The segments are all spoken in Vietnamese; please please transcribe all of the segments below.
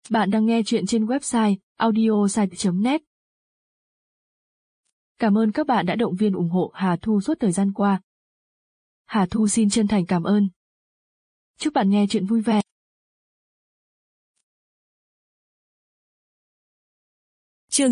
Bạn đang nghe chuyện trên website audiosite.net. Cảm ơn các bạn đã động viên ủng hộ Hà Thu suốt thời gian qua. Hà Thu xin chân thành cảm ơn. Chúc bạn nghe chuyện vui vẻ. Chương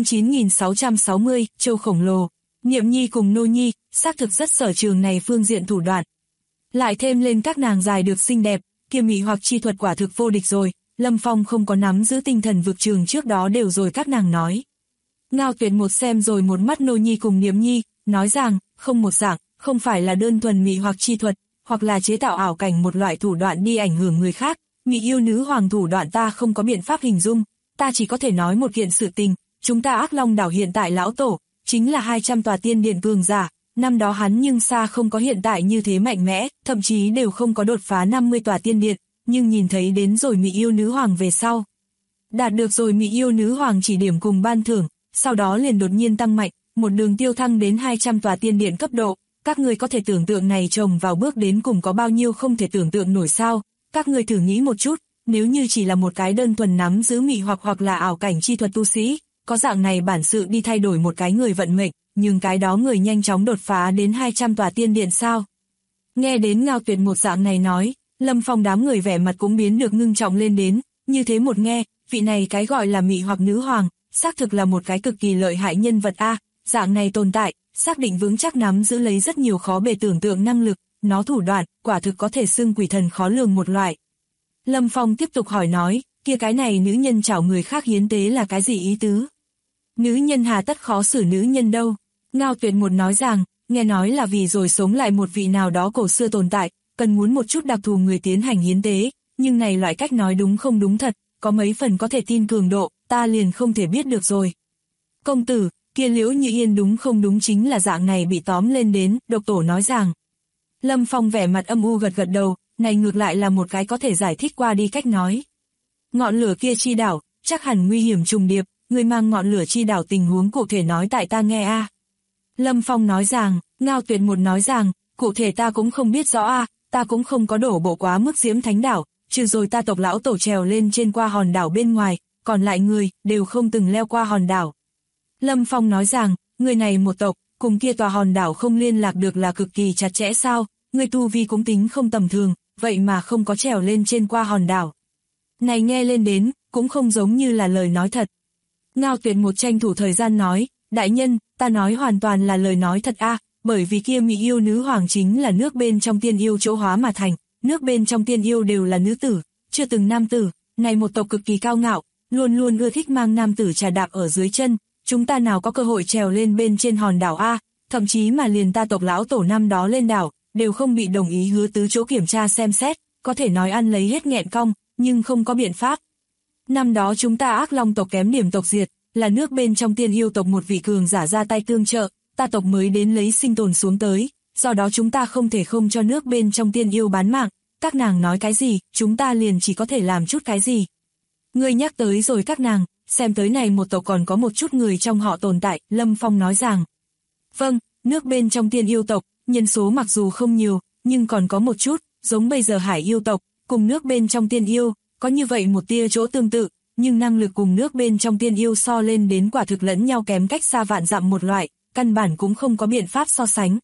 9660, Châu khổng lồ. Niệm Nhi cùng Nô Nhi, xác thực rất sở trường này phương diện thủ đoạn. Lại thêm lên các nàng dài được xinh đẹp, kia mị hoặc chi thuật quả thực vô địch rồi, Lâm Phong không có nắm giữ tinh thần vực trường trước đó đều rồi các nàng nói. Ngao Tuyệt một xem rồi một mắt Nô Nhi cùng Niệm Nhi, nói rằng, không một dạng, không phải là đơn thuần mị hoặc chi thuật, hoặc là chế tạo ảo cảnh một loại thủ đoạn đi ảnh hưởng người khác, mị yêu nữ hoàng thủ đoạn ta không có biện pháp hình dung, ta chỉ có thể nói một kiện sự tình, chúng ta Ác Long đảo hiện tại lão tổ, chính là 200 tòa tiên điện cường giả, năm đó hắn nhưng xa không có hiện tại như thế mạnh mẽ, thậm chí đều không có đột phá 50 tòa tiên điện, nhưng nhìn thấy đến rồi mị yêu nữ hoàng về sau. Đạt được rồi mị yêu nữ hoàng chỉ điểm cùng ban thưởng, sau đó liền đột nhiên tăng mạnh, một đường tiêu thăng đến 200 tòa tiên điện cấp độ, các người có thể tưởng tượng này trồng vào bước đến cùng có bao nhiêu không thể tưởng tượng nổi sao, các người thử nghĩ một chút, nếu như chỉ là một cái đơn thuần nắm giữ mị hoặc là ảo cảnh chi thuật tu sĩ, có dạng này bản sự đi thay đổi một cái người vận mệnh, nhưng cái đó người nhanh chóng đột phá đến 200 tòa tiên điện sao. Nghe đến Ngao Tuyệt một dạng này nói, Lâm Phong đám người vẻ mặt cũng biến được ngưng trọng lên đến, như thế một nghe, vị này cái gọi là mị hoặc nữ hoàng, xác thực là một cái cực kỳ lợi hại nhân vật a, dạng này tồn tại, xác định vững chắc nắm giữ lấy rất nhiều khó bề tưởng tượng năng lực, nó thủ đoạn, quả thực có thể xưng quỷ thần khó lường một loại. Lâm Phong tiếp tục hỏi nói, kia cái này nữ nhân chảo người khác hiến tế là cái gì ý tứ? Nữ nhân hà tất khó xử nữ nhân đâu? Ngao Tuyệt một nói rằng, nghe nói là vì rồi sống lại một vị nào đó cổ xưa tồn tại, cần muốn một chút đặc thù người tiến hành hiến tế, nhưng này loại cách nói đúng không đúng thật, có mấy phần có thể tin cường độ, ta liền không thể biết được rồi. Công tử, kia Liễu Như Yên đúng không đúng chính là dạng này bị tóm lên đến, độc tổ nói rằng. Lâm Phong vẻ mặt âm u gật gật đầu, này ngược lại là một cái có thể giải thích qua đi cách nói. Ngọn lửa kia chi đảo, chắc hẳn nguy hiểm trùng điệp, người mang ngọn lửa chi đảo tình huống cụ thể nói tại ta nghe a. Lâm Phong nói rằng, Ngao Tuyệt một nói rằng, cụ thể ta cũng không biết rõ a, ta cũng không có đổ bộ quá mức Diễm Thánh đảo, trừ rồi ta tộc lão tổ trèo lên trên qua hòn đảo bên ngoài, còn lại người đều không từng leo qua hòn đảo. Lâm Phong nói rằng, người này một tộc, cùng kia tòa hòn đảo không liên lạc được là cực kỳ chặt chẽ sao, người tu vi cũng tính không tầm thường, vậy mà không có trèo lên trên qua hòn đảo. Này nghe lên đến, cũng không giống như là lời nói thật. Ngao Tuyệt một tranh thủ thời gian nói, đại nhân, ta nói hoàn toàn là lời nói thật a, bởi vì kia mị yêu nữ hoàng chính là nước bên trong tiên yêu chỗ hóa mà thành, nước bên trong tiên yêu đều là nữ tử, chưa từng nam tử, này một tộc cực kỳ cao ngạo, luôn luôn ưa thích mang nam tử trà đạp ở dưới chân, chúng ta nào có cơ hội trèo lên bên trên hòn đảo a, thậm chí mà liền ta tộc lão tổ năm đó lên đảo, đều không bị đồng ý hứa tứ chỗ kiểm tra xem xét, có thể nói ăn lấy hết nghẹn cong, nhưng không có biện pháp. Năm đó chúng ta Ác Long tộc kém điểm tộc diệt, là nước bên trong tiên yêu tộc một vị cường giả ra tay tương trợ, ta tộc mới đến lấy sinh tồn xuống tới, do đó chúng ta không thể không cho nước bên trong tiên yêu bán mạng, các nàng nói cái gì, chúng ta liền chỉ có thể làm chút cái gì. Ngươi nhắc tới rồi các nàng, xem tới này một tộc còn có một chút người trong họ tồn tại, Lâm Phong nói rằng. Vâng, nước bên trong tiên yêu tộc, nhân số mặc dù không nhiều, nhưng còn có một chút, giống bây giờ hải yêu tộc, cùng nước bên trong tiên yêu, có như vậy một tia chỗ tương tự, nhưng năng lực cùng nước bên trong tiên yêu so lên đến quả thực lẫn nhau kém cách xa vạn dặm một loại, căn bản cũng không có biện pháp so sánh.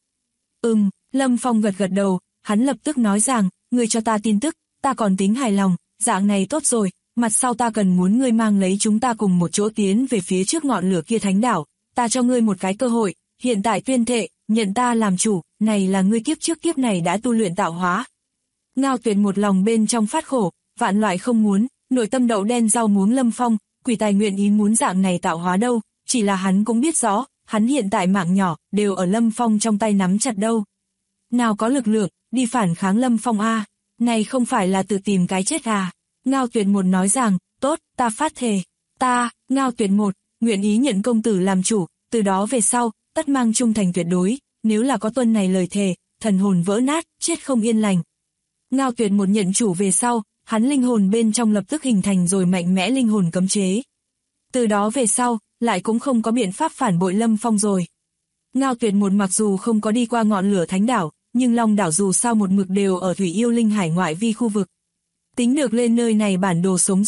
Lâm Phong gật gật đầu, hắn lập tức nói rằng, ngươi cho ta tin tức, ta còn tính hài lòng, dạng này tốt rồi, mặt sau ta cần muốn ngươi mang lấy chúng ta cùng một chỗ tiến về phía trước ngọn lửa kia thánh đảo, ta cho ngươi một cái cơ hội, hiện tại tuyên thệ, nhận ta làm chủ, này là ngươi kiếp trước kiếp này đã tu luyện tạo hóa. Ngao Tuyệt một lòng bên trong phát khổ, vạn loại không muốn, nội tâm đậu đen rau muống Lâm Phong, quỷ tài nguyện ý muốn dạng này tạo hóa đâu, chỉ là hắn cũng biết rõ, hắn hiện tại mạng nhỏ, đều ở Lâm Phong trong tay nắm chặt đâu. Nào có lực lượng, đi phản kháng Lâm Phong a, này không phải là tự tìm cái chết à. Ngao Tuyệt một nói rằng, tốt, ta phát thề, ta, Ngao Tuyệt một, nguyện ý nhận công tử làm chủ, từ đó về sau, tất mang trung thành tuyệt đối, nếu là có tuân này lời thề, thần hồn vỡ nát, chết không yên lành. Ngao Tuyệt một nhận chủ về sau, hắn linh hồn bên trong lập tức hình thành rồi mạnh mẽ linh hồn cấm chế. Từ đó về sau, lại cũng không có biện pháp phản bội Lâm Phong rồi. Ngao Tuyệt một mặc dù không có đi qua ngọn lửa thánh đảo, nhưng Long đảo dù sao một mực đều ở thủy yêu linh hải ngoại vi khu vực. Tính được lên nơi này bản đồ sống rồi,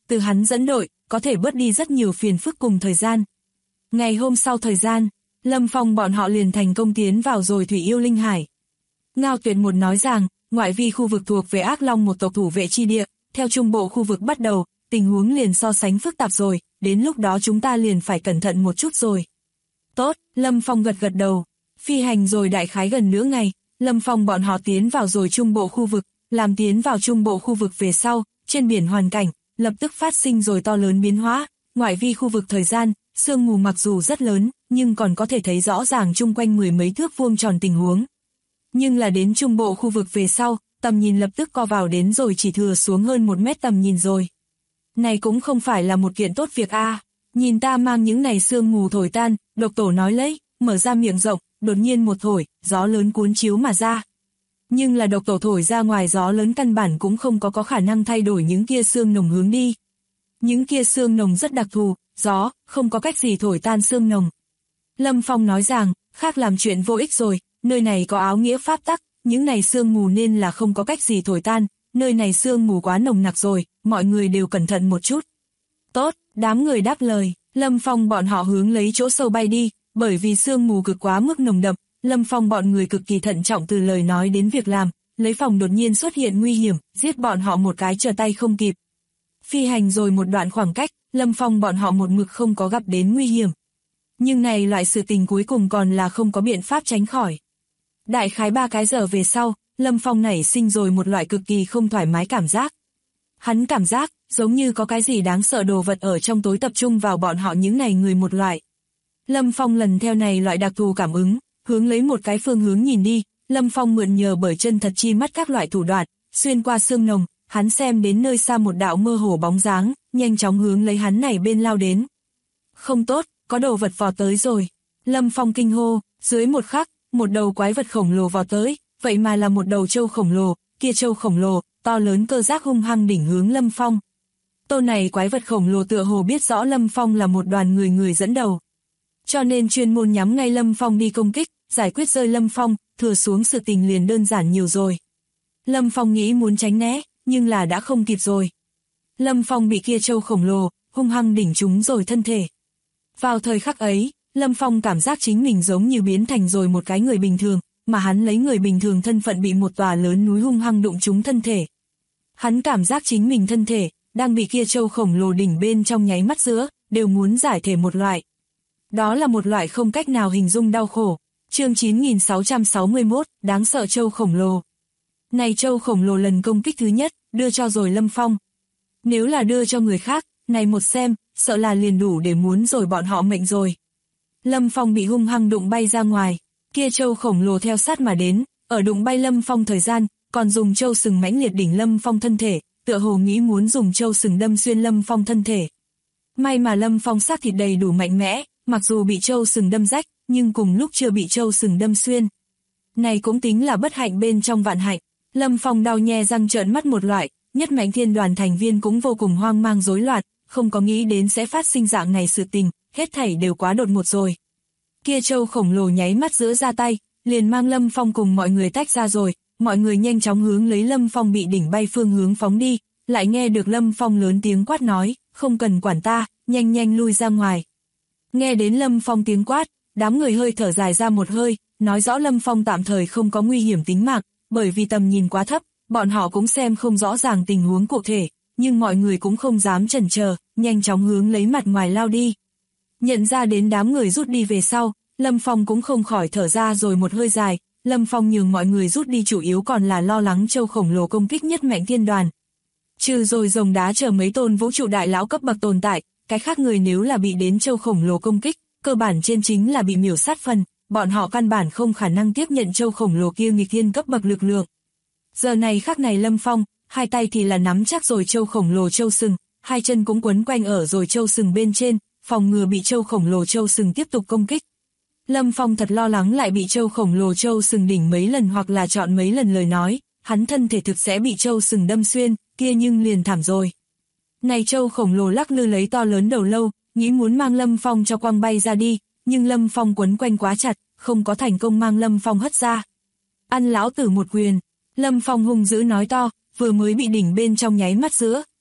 từ hắn dẫn đội, có thể bớt đi rất nhiều phiền phức cùng thời gian. Ngày hôm sau thời gian, Lâm Phong bọn họ liền thành công tiến vào rồi Thủy Yêu Linh Hải. Ngao Tuyệt một nói rằng, ngoại vi khu vực thuộc về Ác Long một tộc thủ vệ chi địa, theo trung bộ khu vực bắt đầu, tình huống liền so sánh phức tạp rồi, đến lúc đó chúng ta liền phải cẩn thận một chút rồi. Tốt, Lâm Phong gật gật đầu, phi hành rồi đại khái gần nửa ngày, Lâm Phong bọn họ tiến vào rồi trung bộ khu vực, làm tiến vào trung bộ khu vực về sau, trên biển hoàn cảnh, lập tức phát sinh rồi to lớn biến hóa, ngoại vi khu vực thời gian, sương mù mặc dù rất lớn, nhưng còn có thể thấy rõ ràng chung quanh mười mấy thước vuông tròn tình huống. Nhưng là đến trung bộ khu vực về sau, tầm nhìn lập tức co vào đến rồi chỉ thừa xuống hơn 1 mét tầm nhìn rồi. Này cũng không phải là một kiện tốt việc a. Nhìn ta mang những này sương mù thổi tan, Độc Tổ nói lấy, mở ra miệng rộng, đột nhiên một thổi, gió lớn cuốn chiếu mà ra. Nhưng là Độc Tổ thổi ra ngoài gió lớn căn bản cũng không có khả năng thay đổi những kia sương nồng hướng đi. Những kia sương nồng rất đặc thù, gió, không có cách gì thổi tan sương nồng. Lâm Phong nói rằng, khác làm chuyện vô ích rồi, nơi này có áo nghĩa pháp tắc, những này sương mù nên là không có cách gì thổi tan, nơi này sương mù quá nồng nặc rồi, mọi người đều cẩn thận một chút. Tốt, đám người đáp lời, Lâm Phong bọn họ hướng lấy chỗ sâu bay đi, bởi vì sương mù cực quá mức nồng đậm, Lâm Phong bọn người cực kỳ thận trọng từ lời nói đến việc làm, lấy phòng đột nhiên xuất hiện nguy hiểm, giết bọn họ một cái trở tay không kịp. Phi hành rồi một đoạn khoảng cách, Lâm Phong bọn họ một mực không có gặp đến nguy hiểm. Nhưng này loại sự tình cuối cùng còn là không có biện pháp tránh khỏi. Đại khái 3 cái giờ về sau, Lâm Phong nảy sinh rồi một loại cực kỳ không thoải mái cảm giác. Hắn cảm giác, giống như có cái gì đáng sợ đồ vật ở trong tối tập trung vào bọn họ những này người một loại. Lâm Phong lần theo này loại đặc thù cảm ứng, hướng lấy một cái phương hướng nhìn đi, Lâm Phong mượn nhờ bởi chân thật chi mắt các loại thủ đoạn, xuyên qua sương nồng, hắn xem đến nơi xa một đạo mơ hồ bóng dáng, nhanh chóng hướng lấy hắn này bên lao đến. Không tốt, có đồ vật vọt tới rồi. Lâm Phong kinh hô, dưới một khắc, một đầu quái vật khổng lồ vọt tới, vậy mà là một đầu trâu khổng lồ, kia trâu khổng lồ, to lớn cơ giác hung hăng đỉnh hướng Lâm Phong. Tô này quái vật khổng lồ tựa hồ biết rõ Lâm Phong là một đoàn người dẫn đầu. Cho nên chuyên môn nhắm ngay Lâm Phong đi công kích, giải quyết rơi Lâm Phong, thừa xuống sự tình liền đơn giản nhiều rồi. Lâm Phong nghĩ muốn tránh né, nhưng là đã không kịp rồi. Lâm Phong bị kia trâu khổng lồ, hung hăng đỉnh trúng rồi thân thể. Vào thời khắc ấy, Lâm Phong cảm giác chính mình giống như biến thành rồi một cái người bình thường, mà hắn lấy người bình thường thân phận bị một tòa lớn núi hung hăng đụng trúng thân thể. Hắn cảm giác chính mình thân thể, đang bị kia trâu khổng lồ đỉnh bên trong nháy mắt giữa, đều muốn giải thể một loại. Đó là một loại không cách nào hình dung đau khổ. Chương 9661, đáng sợ trâu khổng lồ. Này trâu khổng lồ lần công kích thứ nhất, đưa cho rồi Lâm Phong. Nếu là đưa cho người khác, này một xem, sợ là liền đủ để muốn rồi bọn họ mệnh rồi. Lâm Phong bị hung hăng đụng bay ra ngoài, kia trâu khổng lồ theo sát mà đến, ở đụng bay Lâm Phong thời gian, còn dùng trâu sừng mãnh liệt đỉnh Lâm Phong thân thể, tựa hồ nghĩ muốn dùng trâu sừng đâm xuyên Lâm Phong thân thể. May mà Lâm Phong xác thịt đầy đủ mạnh mẽ, mặc dù bị trâu sừng đâm rách, nhưng cùng lúc chưa bị trâu sừng đâm xuyên. Này cũng tính là bất hạnh bên trong vạn hạnh. Lâm Phong đau nhe răng trợn mắt một loại, Nhất Mãnh Thiên đoàn thành viên cũng vô cùng hoang mang rối loạn, không có nghĩ đến sẽ phát sinh dạng này sự tình, hết thảy đều quá đột ngột rồi. Kia trâu khổng lồ nháy mắt giữa ra tay, liền mang Lâm Phong cùng mọi người tách ra rồi, mọi người nhanh chóng hướng lấy Lâm Phong bị đỉnh bay phương hướng phóng đi, lại nghe được Lâm Phong lớn tiếng quát nói, không cần quản ta, nhanh lui ra ngoài. Nghe đến Lâm Phong tiếng quát, đám người hơi thở dài ra một hơi, nói rõ Lâm Phong tạm thời không có nguy hiểm tính mạng, bởi vì tầm nhìn quá thấp, bọn họ cũng xem không rõ ràng tình huống cụ thể, nhưng mọi người cũng không dám chần chờ, nhanh chóng hướng lấy mặt ngoài lao đi. Nhận ra đến đám người rút đi về sau, Lâm Phong cũng không khỏi thở ra rồi một hơi dài, Lâm Phong nhường mọi người rút đi chủ yếu còn là lo lắng trâu khổng lồ công kích Nhất Mãnh Thiên đoàn. Trừ rồi rồng đá chờ mấy tôn vũ trụ đại lão cấp bậc tồn tại, cái khác người nếu là bị đến trâu khổng lồ công kích, cơ bản trên chính là bị miểu sát phần, bọn họ căn bản không khả năng tiếp nhận trâu khổng lồ kia nghịch thiên cấp bậc lực lượng. Giờ này khắc này Lâm Phong, hai tay thì là nắm chắc rồi trâu khổng lồ trâu sừng, hai chân cũng quấn quanh ở rồi trâu sừng bên trên, phòng ngừa bị trâu khổng lồ trâu sừng tiếp tục công kích. Lâm Phong thật lo lắng lại bị trâu khổng lồ trâu sừng đỉnh mấy lần hoặc là chọn mấy lần lời nói, hắn thân thể thực sẽ bị trâu sừng đâm xuyên, kia nhưng liền thảm rồi. Này trâu khổng lồ lắc lư lấy to lớn đầu lâu, nghĩ muốn mang Lâm Phong cho quăng bay ra đi, nhưng Lâm Phong quấn quanh quá chặt, không có thành công mang Lâm Phong hất ra. Ăn lão tử một quyền, Lâm Phong hung dữ nói to, vừa mới bị đỉnh bên trong nháy mắt giữa,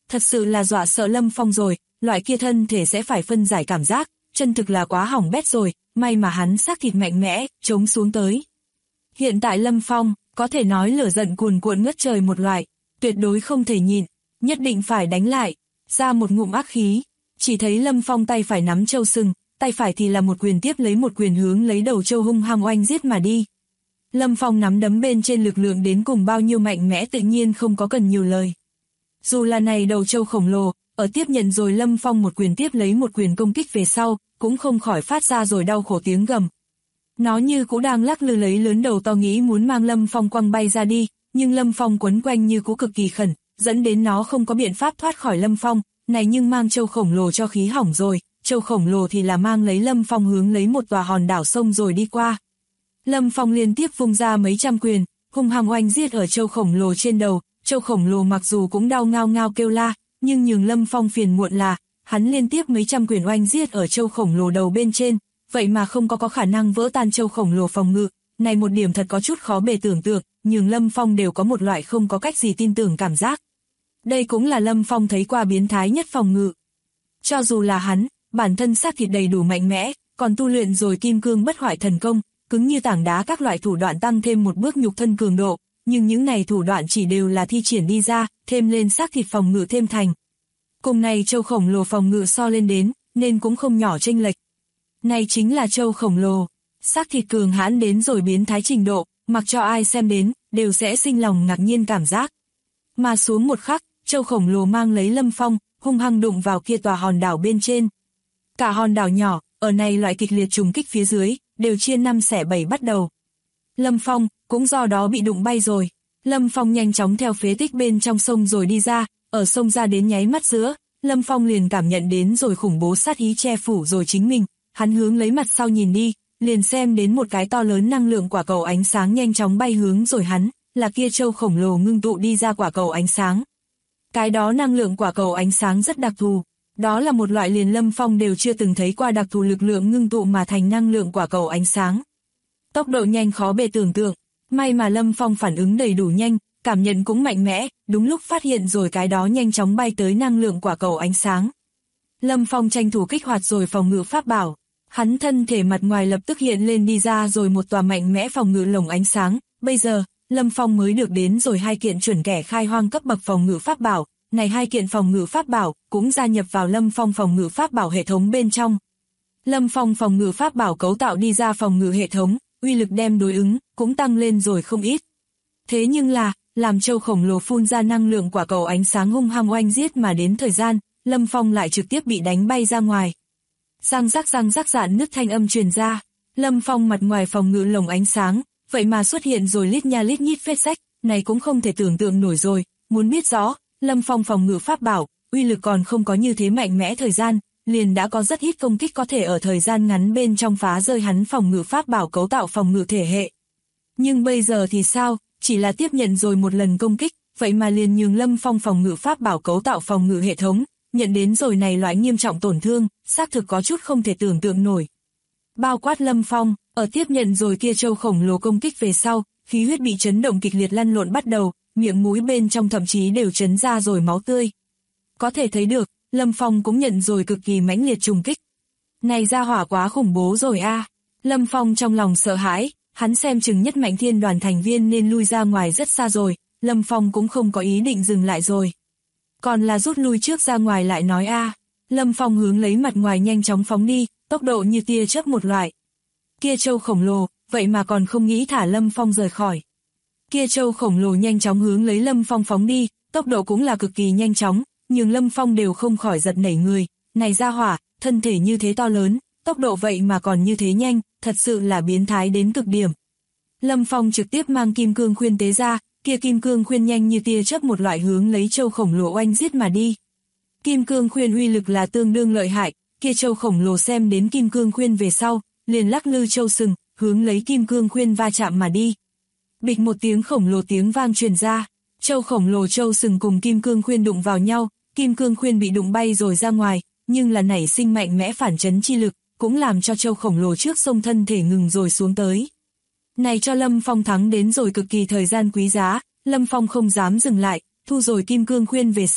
thật sự là dọa sợ Lâm Phong rồi, loại kia thân thể sẽ phải phân giải cảm giác, chân thực là quá hỏng bét rồi, may mà hắn xác thịt mạnh mẽ, chống xuống tới. Hiện tại Lâm Phong, có thể nói lửa giận cuồn cuộn ngất trời một loại, tuyệt đối không thể nhịn, nhất định phải đánh lại, ra một ngụm ác khí. Chỉ thấy Lâm Phong tay phải nắm châu sừng, tay phải thì là một quyền tiếp lấy một quyền hướng lấy đầu châu hung hăng oanh giết mà đi. Lâm Phong nắm đấm bên trên lực lượng đến cùng bao nhiêu mạnh mẽ tự nhiên không có cần nhiều lời. Dù là này đầu châu khổng lồ, ở tiếp nhận rồi Lâm Phong một quyền tiếp lấy một quyền công kích về sau, cũng không khỏi phát ra rồi đau khổ tiếng gầm. Nó như cũng đang lắc lư lấy lớn đầu to nghĩ muốn mang Lâm Phong quăng bay ra đi, nhưng Lâm Phong quấn quanh như cũng cực kỳ khẩn, dẫn đến nó không có biện pháp thoát khỏi Lâm Phong, này nhưng mang châu khổng lồ cho khí hỏng rồi, châu khổng lồ thì là mang lấy Lâm Phong hướng lấy một tòa hòn đảo sông rồi đi qua. Lâm Phong liên tiếp vung ra mấy trăm quyền, hung hăng oanh giết ở châu khổng lồ trên đầu, châu khổng lồ mặc dù cũng đau ngao ngao kêu la, nhưng nhường Lâm Phong phiền muộn là, hắn liên tiếp mấy trăm quyền oanh giết ở châu khổng lồ đầu bên trên, vậy mà không có khả năng vỡ tan châu khổng lồ phòng ngự, này một điểm thật có chút khó bề tưởng tượng, nhường Lâm Phong đều có một loại không có cách gì tin tưởng cảm giác. Đây cũng là Lâm Phong thấy qua biến thái nhất phòng ngự. Cho dù là hắn, bản thân xác thịt đầy đủ mạnh mẽ, còn tu luyện rồi kim cương bất hoại thần công, cứng như tảng đá các loại thủ đoạn tăng thêm một bước nhục thân cường độ, nhưng những này thủ đoạn chỉ đều là thi triển đi ra, thêm lên xác thịt phòng ngự thêm thành. Cùng này châu khổng lồ phòng ngự so lên đến, nên cũng không nhỏ chênh lệch. Này chính là châu khổng lồ, xác thịt cường hãn đến rồi biến thái trình độ, mặc cho ai xem đến, đều sẽ sinh lòng ngạc nhiên cảm giác. Mà xuống một khắc, châu khổng lồ mang lấy Lâm Phong, hung hăng đụng vào kia tòa hòn đảo bên trên. Cả hòn đảo nhỏ, ở này loại kịch liệt trùng kích phía dưới, đều chia 5 xẻ 7 bắt đầu. Lâm Phong, cũng do đó bị đụng bay rồi. Lâm Phong nhanh chóng theo phế tích bên trong sông rồi đi ra, ở sông ra đến nháy mắt giữa, Lâm Phong liền cảm nhận đến rồi khủng bố sát ý che phủ rồi chính mình, hắn hướng lấy mặt sau nhìn đi, liền xem đến một cái to lớn năng lượng quả cầu ánh sáng nhanh chóng bay hướng rồi hắn, là kia châu khổng lồ ngưng tụ đi ra quả cầu ánh sáng. Cái đó năng lượng quả cầu ánh sáng rất đặc thù, đó là một loại liền Lâm Phong đều chưa từng thấy qua đặc thù lực lượng ngưng tụ mà thành năng lượng quả cầu ánh sáng. Tốc độ nhanh khó bề tưởng tượng, may mà Lâm Phong phản ứng đầy đủ nhanh, cảm nhận cũng mạnh mẽ, đúng lúc phát hiện rồi cái đó nhanh chóng bay tới năng lượng quả cầu ánh sáng. Lâm Phong tranh thủ kích hoạt rồi phòng ngự pháp bảo, hắn thân thể mặt ngoài lập tức hiện lên đi ra rồi một tòa mạnh mẽ phòng ngự lồng ánh sáng, bây giờ, Lâm Phong mới được đến rồi 2 kiện chuẩn kẻ khai hoang cấp bậc phòng ngự pháp bảo, này 2 kiện phòng ngự pháp bảo cũng gia nhập vào Lâm Phong phòng ngự pháp bảo hệ thống bên trong. Lâm Phong phòng ngự pháp bảo cấu tạo đi ra phòng ngự hệ thống, uy lực đem đối ứng, cũng tăng lên rồi không ít. Thế nhưng là, làm châu khổng lồ phun ra năng lượng quả cầu ánh sáng hung hăng oanh giết mà đến thời gian, Lâm Phong lại trực tiếp bị đánh bay ra ngoài. Răng rắc rạn nứt thanh âm truyền ra, Lâm Phong mặt ngoài phòng ngự lồng ánh sáng, vậy mà xuất hiện rồi lít nha lít nhít vết rách, này cũng không thể tưởng tượng nổi rồi, muốn biết rõ, Lâm Phong phòng ngự pháp bảo, uy lực còn không có như thế mạnh mẽ thời gian, liền đã có rất ít công kích có thể ở thời gian ngắn bên trong phá rơi hắn phòng ngự pháp bảo cấu tạo phòng ngự thể hệ. Nhưng bây giờ thì sao, chỉ là tiếp nhận rồi một lần công kích, vậy mà liền nhường Lâm Phong phòng ngự pháp bảo cấu tạo phòng ngự hệ thống, nhận đến rồi này loại nghiêm trọng tổn thương, xác thực có chút không thể tưởng tượng nổi. Bao quát Lâm Phong, ở tiếp nhận rồi kia châu khổng lồ công kích về sau, khí huyết bị chấn động kịch liệt lăn lộn bắt đầu, miệng mũi bên trong thậm chí đều chấn ra rồi máu tươi. Có thể thấy được, Lâm Phong cũng nhận rồi cực kỳ mãnh liệt trùng kích. Này ra hỏa quá khủng bố rồi a. Lâm Phong trong lòng sợ hãi, hắn xem chừng nhất mạnh thiên đoàn thành viên nên lui ra ngoài rất xa rồi, Lâm Phong cũng không có ý định dừng lại rồi. Còn là rút lui trước ra ngoài lại nói a. Lâm Phong hướng lấy mặt ngoài nhanh chóng phóng đi, tốc độ như tia chớp một loại. Kia châu khổng lồ, vậy mà còn không nghĩ thả Lâm Phong rời khỏi. Kia châu khổng lồ nhanh chóng hướng lấy Lâm Phong phóng đi, tốc độ cũng là cực kỳ nhanh chóng, nhưng Lâm Phong đều không khỏi giật nảy người, này ra hỏa, thân thể như thế to lớn, tốc độ vậy mà còn như thế nhanh, thật sự là biến thái đến cực điểm. Lâm Phong trực tiếp mang kim cương khuyên tế ra, kia kim cương khuyên nhanh như tia chớp một loại hướng lấy châu khổng lồ oanh giết mà đi. Kim cương khuyên uy lực là tương đương lợi hại, kia châu khổng lồ xem đến kim cương khuyên về sau, liền lắc lư châu sừng, hướng lấy kim cương khuyên va chạm mà đi. Bịch một tiếng khổng lồ tiếng vang truyền ra, châu khổng lồ châu sừng cùng kim cương khuyên đụng vào nhau, kim cương khuyên bị đụng bay rồi ra ngoài, nhưng là nảy sinh mạnh mẽ phản chấn chi lực, cũng làm cho châu khổng lồ trước sông thân thể ngừng rồi xuống tới. Này cho Lâm Phong thắng đến rồi cực kỳ thời gian quý giá, Lâm Phong không dám dừng lại, thu rồi kim cương khuyên về sau,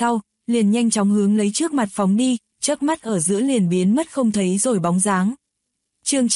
liền nhanh chóng hướng lấy trước mặt phóng đi, chớp mắt ở giữa liền biến mất không thấy rồi bóng dáng. Chương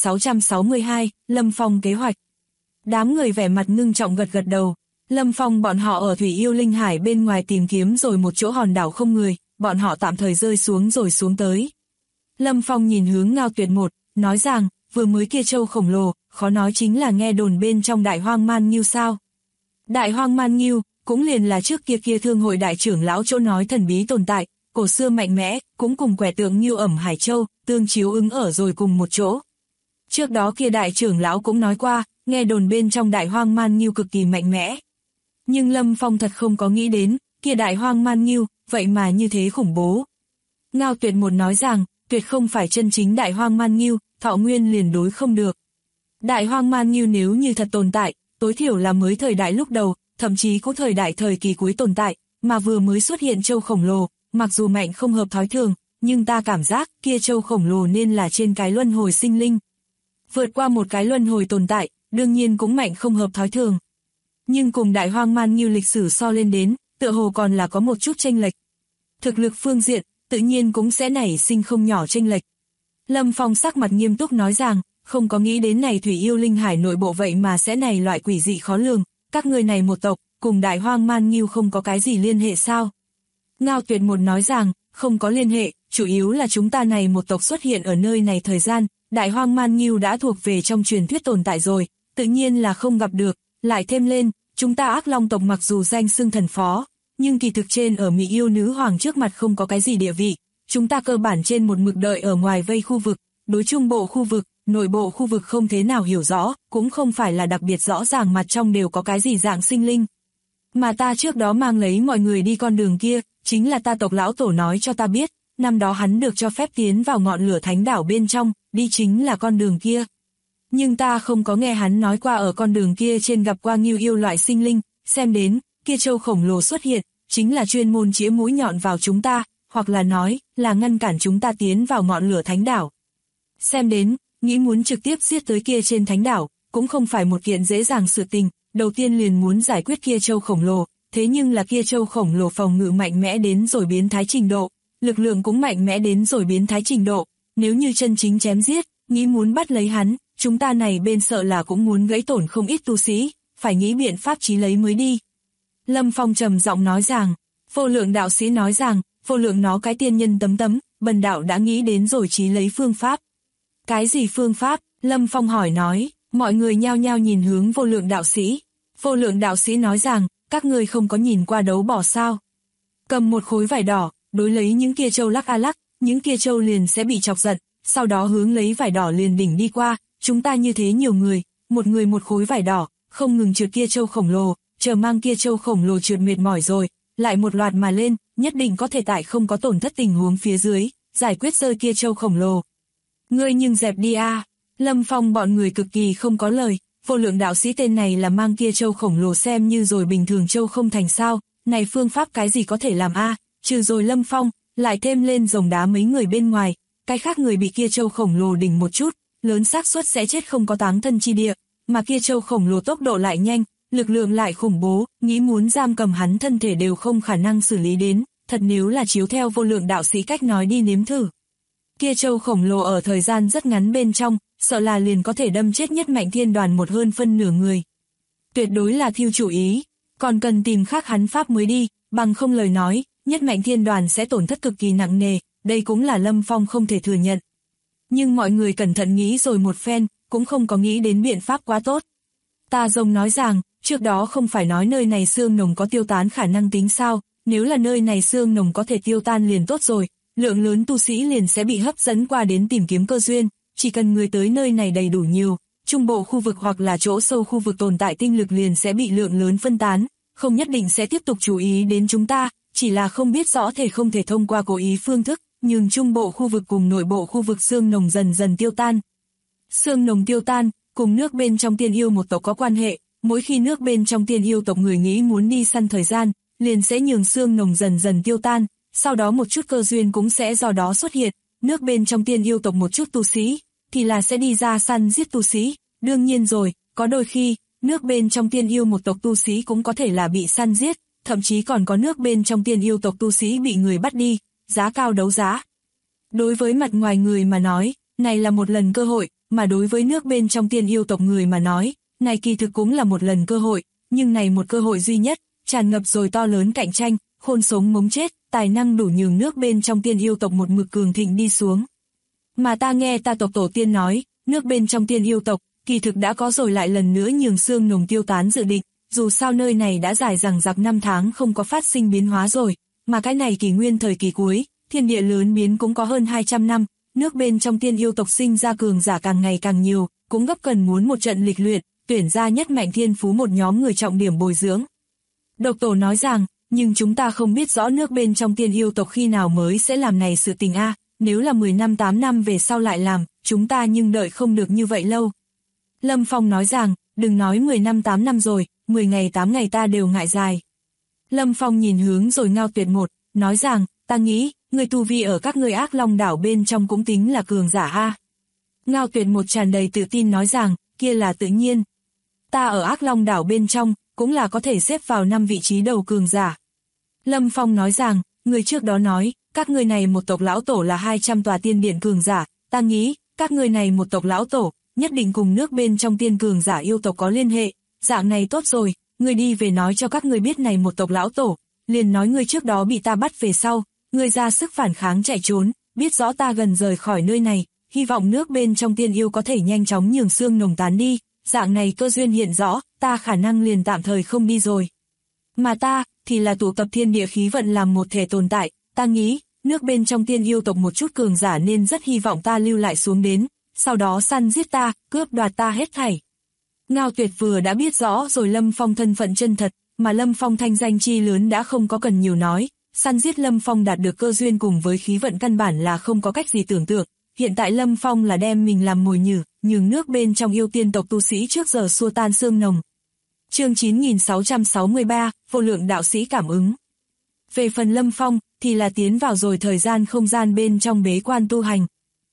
9662, Lâm Phong kế hoạch. Đám người vẻ mặt ngưng trọng gật gật đầu. Lâm Phong bọn họ ở Thủy Yêu Linh Hải bên ngoài tìm kiếm rồi một chỗ hòn đảo không người, bọn họ tạm thời rơi xuống rồi xuống tới. Lâm Phong nhìn hướng Ngao Tuyệt một, nói rằng, vừa mới kia trâu khổng lồ, khó nói chính là nghe đồn bên trong Đại Hoang Man Nghiêu sao. Đại Hoang Man Nghiêu, cũng liền là trước kia thương hội đại trưởng lão chỗ nói thần bí tồn tại, cổ xưa mạnh mẽ, cũng cùng quẻ tượng Nghiêu ẩm Hải Châu, tương chiếu ứng ở rồi cùng một chỗ. Trước đó kia đại trưởng lão cũng nói qua, nghe đồn bên trong Đại Hoang Man Nghiêu cực kỳ mạnh mẽ. Nhưng Lâm Phong thật không có nghĩ đến, kia Đại Hoang Man Nghiêu, vậy mà như thế khủng bố. Ngao Tuyệt một nói rằng, tuyệt không phải chân chính Đại Hoang Man Nghiêu, thọ nguyên liền đối không được. Đại Hoang Man Nghiêu nếu như thật tồn tại, tối thiểu là mới thời đại lúc đầu, thậm chí có thời đại thời kỳ cuối tồn tại, mà vừa mới xuất hiện châu khổng lồ, mặc dù mạnh không hợp thói thường, nhưng ta cảm giác kia châu khổng lồ nên là trên cái luân hồi sinh linh. Vượt qua một cái luân hồi tồn tại, đương nhiên cũng mạnh không hợp thói thường. Nhưng cùng Đại Hoang Man Nghiêu lịch sử so lên đến, tựa hồ còn là có một chút chênh lệch. Thực lực phương diện, tự nhiên cũng sẽ nảy sinh không nhỏ chênh lệch. Lâm Phong sắc mặt nghiêm túc nói rằng, không có nghĩ đến này Thủy Yêu Linh Hải nội bộ vậy mà sẽ này loại quỷ dị khó lường, các ngươi này một tộc, cùng Đại Hoang Man Nghiêu không có cái gì liên hệ sao? Ngao Tuyệt một nói rằng, không có liên hệ, chủ yếu là chúng ta này một tộc xuất hiện ở nơi này thời gian, Đại Hoang Man Nghiêu đã thuộc về trong truyền thuyết tồn tại rồi, tự nhiên là không gặp được, lại thêm lên, chúng ta Ác Long tộc mặc dù danh xưng thần phó, nhưng kỳ thực trên ở Mỹ Yêu Nữ Hoàng trước mặt không có cái gì địa vị, chúng ta cơ bản trên một mực đợi ở ngoài vây khu vực, đối trung bộ khu vực, nội bộ khu vực không thế nào hiểu rõ, cũng không phải là đặc biệt rõ ràng mặt trong đều có cái gì dạng sinh linh. Mà ta trước đó mang lấy mọi người đi con đường kia, chính là ta tộc lão tổ nói cho ta biết, năm đó hắn được cho phép tiến vào ngọn lửa thánh đảo bên trong, đi chính là con đường kia. Nhưng ta không có nghe hắn nói qua ở con đường kia trên gặp qua Nghiêu yêu loại sinh linh, xem đến, kia châu khổng lồ xuất hiện, chính là chuyên môn chĩa mũi nhọn vào chúng ta, hoặc là nói, là ngăn cản chúng ta tiến vào ngọn lửa thánh đảo. Xem đến, nghĩ muốn trực tiếp giết tới kia trên thánh đảo, cũng không phải một kiện dễ dàng sự tình, đầu tiên liền muốn giải quyết kia châu khổng lồ, thế nhưng là kia châu khổng lồ phòng ngự mạnh mẽ đến rồi biến thái trình độ, lực lượng cũng mạnh mẽ đến rồi biến thái trình độ, nếu như chân chính chém giết, nghĩ muốn bắt lấy hắn, chúng ta này bên sợ là cũng muốn gãy tổn không ít tu sĩ, phải nghĩ biện pháp chí lấy mới đi. Lâm Phong trầm giọng nói rằng, Vô Lượng đạo sĩ nói rằng, Vô Lượng nó cái tiên nhân tấm, bần đạo đã nghĩ đến rồi chí lấy phương pháp. Cái gì phương pháp? Lâm Phong hỏi nói, mọi người nhao nhao nhìn hướng Vô Lượng đạo sĩ. Vô Lượng đạo sĩ nói rằng, các ngươi không có nhìn qua đấu bỏ sao. Cầm một khối vải đỏ, đối lấy những kia trâu lắc a lắc, những kia trâu liền sẽ bị chọc giận, sau đó hướng lấy vải đỏ liền đỉnh đi qua, chúng ta như thế nhiều người một khối vải đỏ, không ngừng trượt kia trâu khổng lồ, chờ mang kia trâu khổng lồ trượt mệt mỏi rồi, lại một loạt mà lên, nhất định có thể tại không có tổn thất tình huống phía dưới, giải quyết rơi kia trâu khổng lồ. Ngươi nhưng dẹp đi a. Lâm Phong bọn người cực kỳ không có lời, Vô Lượng đạo sĩ tên này là mang kia trâu khổng lồ xem như rồi bình thường trâu không thành sao, này phương pháp cái gì có thể làm a, trừ rồi Lâm Phong, lại thêm lên rồng đá mấy người bên ngoài, cái khác người bị kia trâu khổng lồ đỉnh một chút, lớn xác suất sẽ chết không có táng thân chi địa, mà kia trâu khổng lồ tốc độ lại nhanh, lực lượng lại khủng bố, nghĩ muốn giam cầm hắn thân thể đều không khả năng xử lý đến, thật nếu là chiếu theo Vô Lượng đạo sĩ cách nói đi nếm thử. Kia trâu khổng lồ ở thời gian rất ngắn bên trong, sợ là liền có thể đâm chết Nhất Mạnh Thiên Đoàn một hơn phân nửa người. Tuyệt đối là thiêu chủ ý, còn cần tìm khác hắn pháp mới đi, bằng không lời nói, Nhất Mạnh Thiên Đoàn sẽ tổn thất cực kỳ nặng nề, đây cũng là Lâm Phong không thể thừa nhận. Nhưng mọi người cẩn thận nghĩ rồi một phen, cũng không có nghĩ đến biện pháp quá tốt. Ta rồng nói rằng, trước đó không phải nói nơi này xương nồng có tiêu tán khả năng tính sao, nếu là nơi này xương nồng có thể tiêu tan liền tốt rồi, lượng lớn tu sĩ liền sẽ bị hấp dẫn qua đến tìm kiếm cơ duyên, chỉ cần người tới nơi này đầy đủ nhiều, trung bộ khu vực hoặc là chỗ sâu khu vực tồn tại tinh lực liền sẽ bị lượng lớn phân tán, không nhất định sẽ tiếp tục chú ý đến chúng ta, chỉ là không biết rõ thể không thể thông qua cố ý phương thức, nhưng trung bộ khu vực cùng nội bộ khu vực xương nồng dần dần tiêu tan. Xương nồng tiêu tan, cùng nước bên trong tiên yêu một tộc có quan hệ, mỗi khi nước bên trong tiên yêu tộc người nghĩ muốn đi săn thời gian, liền sẽ nhường xương nồng dần dần tiêu tan, sau đó một chút cơ duyên cũng sẽ do đó xuất hiện, nước bên trong tiên yêu tộc một chút tu sĩ, thì là sẽ đi ra săn giết tu sĩ, đương nhiên rồi, có đôi khi, nước bên trong tiên yêu một tộc tu sĩ cũng có thể là bị săn giết, thậm chí còn có nước bên trong tiên yêu tộc tu sĩ bị người bắt đi, giá cao đấu giá. Đối với mặt ngoài người mà nói, này là một lần cơ hội, mà đối với nước bên trong tiên yêu tộc người mà nói, này kỳ thực cũng là một lần cơ hội, nhưng này một cơ hội duy nhất, tràn ngập rồi to lớn cạnh tranh, khôn sống mống chết, tài năng đủ nhường nước bên trong tiên yêu tộc một mực cường thịnh đi xuống. Mà ta nghe ta tộc tổ tiên nói, nước bên trong tiên yêu tộc, kỳ thực đã có rồi lại lần nữa nhường xương nồng tiêu tán dự định, dù sao nơi này đã dài dằng dặc năm tháng không có phát sinh biến hóa rồi, mà cái này kỷ nguyên thời kỳ cuối, thiên địa lớn biến cũng có hơn 200 năm, nước bên trong tiên yêu tộc sinh ra cường giả càng ngày càng nhiều, cũng gấp cần muốn một trận lịch luyện, tuyển ra nhất mạnh thiên phú một nhóm người trọng điểm bồi dưỡng. Độc tổ nói rằng, nhưng chúng ta không biết rõ nước bên trong tiên yêu tộc khi nào mới sẽ làm này sự tình a, nếu là 10 năm 8 năm về sau lại làm, chúng ta nhưng đợi không được như vậy lâu. Lâm Phong nói rằng, đừng nói 10 năm 8 năm rồi, 10 ngày 8 ngày ta đều ngại dài. Lâm Phong nhìn hướng rồi Ngao Tuyệt một, nói rằng, ta nghĩ, người tu vi ở các ngươi Ác Long đảo bên trong cũng tính là cường giả a. Ngao Tuyệt một tràn đầy tự tin nói rằng, kia là tự nhiên. Ta ở Ác Long đảo bên trong, cũng là có thể xếp vào 5 vị trí đầu cường giả. Lâm Phong nói rằng, người trước đó nói, các ngươi này một tộc lão tổ là 200 tòa tiên điện cường giả, ta nghĩ, các ngươi này một tộc lão tổ, nhất định cùng nước bên trong tiên cường giả yêu tộc có liên hệ, dạng này tốt rồi, ngươi đi về nói cho các ngươi biết này một tộc lão tổ, liền nói ngươi trước đó bị ta bắt về sau, ngươi ra sức phản kháng chạy trốn, biết rõ ta gần rời khỏi nơi này, hy vọng nước bên trong tiên yêu có thể nhanh chóng nhường xương nồng tán đi, dạng này cơ duyên hiện rõ, ta khả năng liền tạm thời không đi rồi. Mà ta, thì là tụ tập thiên địa khí vận làm một thể tồn tại, ta nghĩ, nước bên trong tiên yêu tộc một chút cường giả nên rất hy vọng ta lưu lại xuống đến, sau đó săn giết ta, cướp đoạt ta hết thảy. Ngao Tuyệt vừa đã biết rõ rồi Lâm Phong thân phận chân thật, mà Lâm Phong thanh danh chi lớn đã không có cần nhiều nói, săn giết Lâm Phong đạt được cơ duyên cùng với khí vận căn bản là không có cách gì tưởng tượng. Hiện tại Lâm Phong là đem mình làm mồi nhử, nhường nước bên trong yêu tiên tộc tu sĩ trước giờ xua tan xương nồng. Chương 9663, vô lượng đạo sĩ cảm ứng. Về phần Lâm Phong, thì là tiến vào rồi thời gian không gian bên trong bế quan tu hành.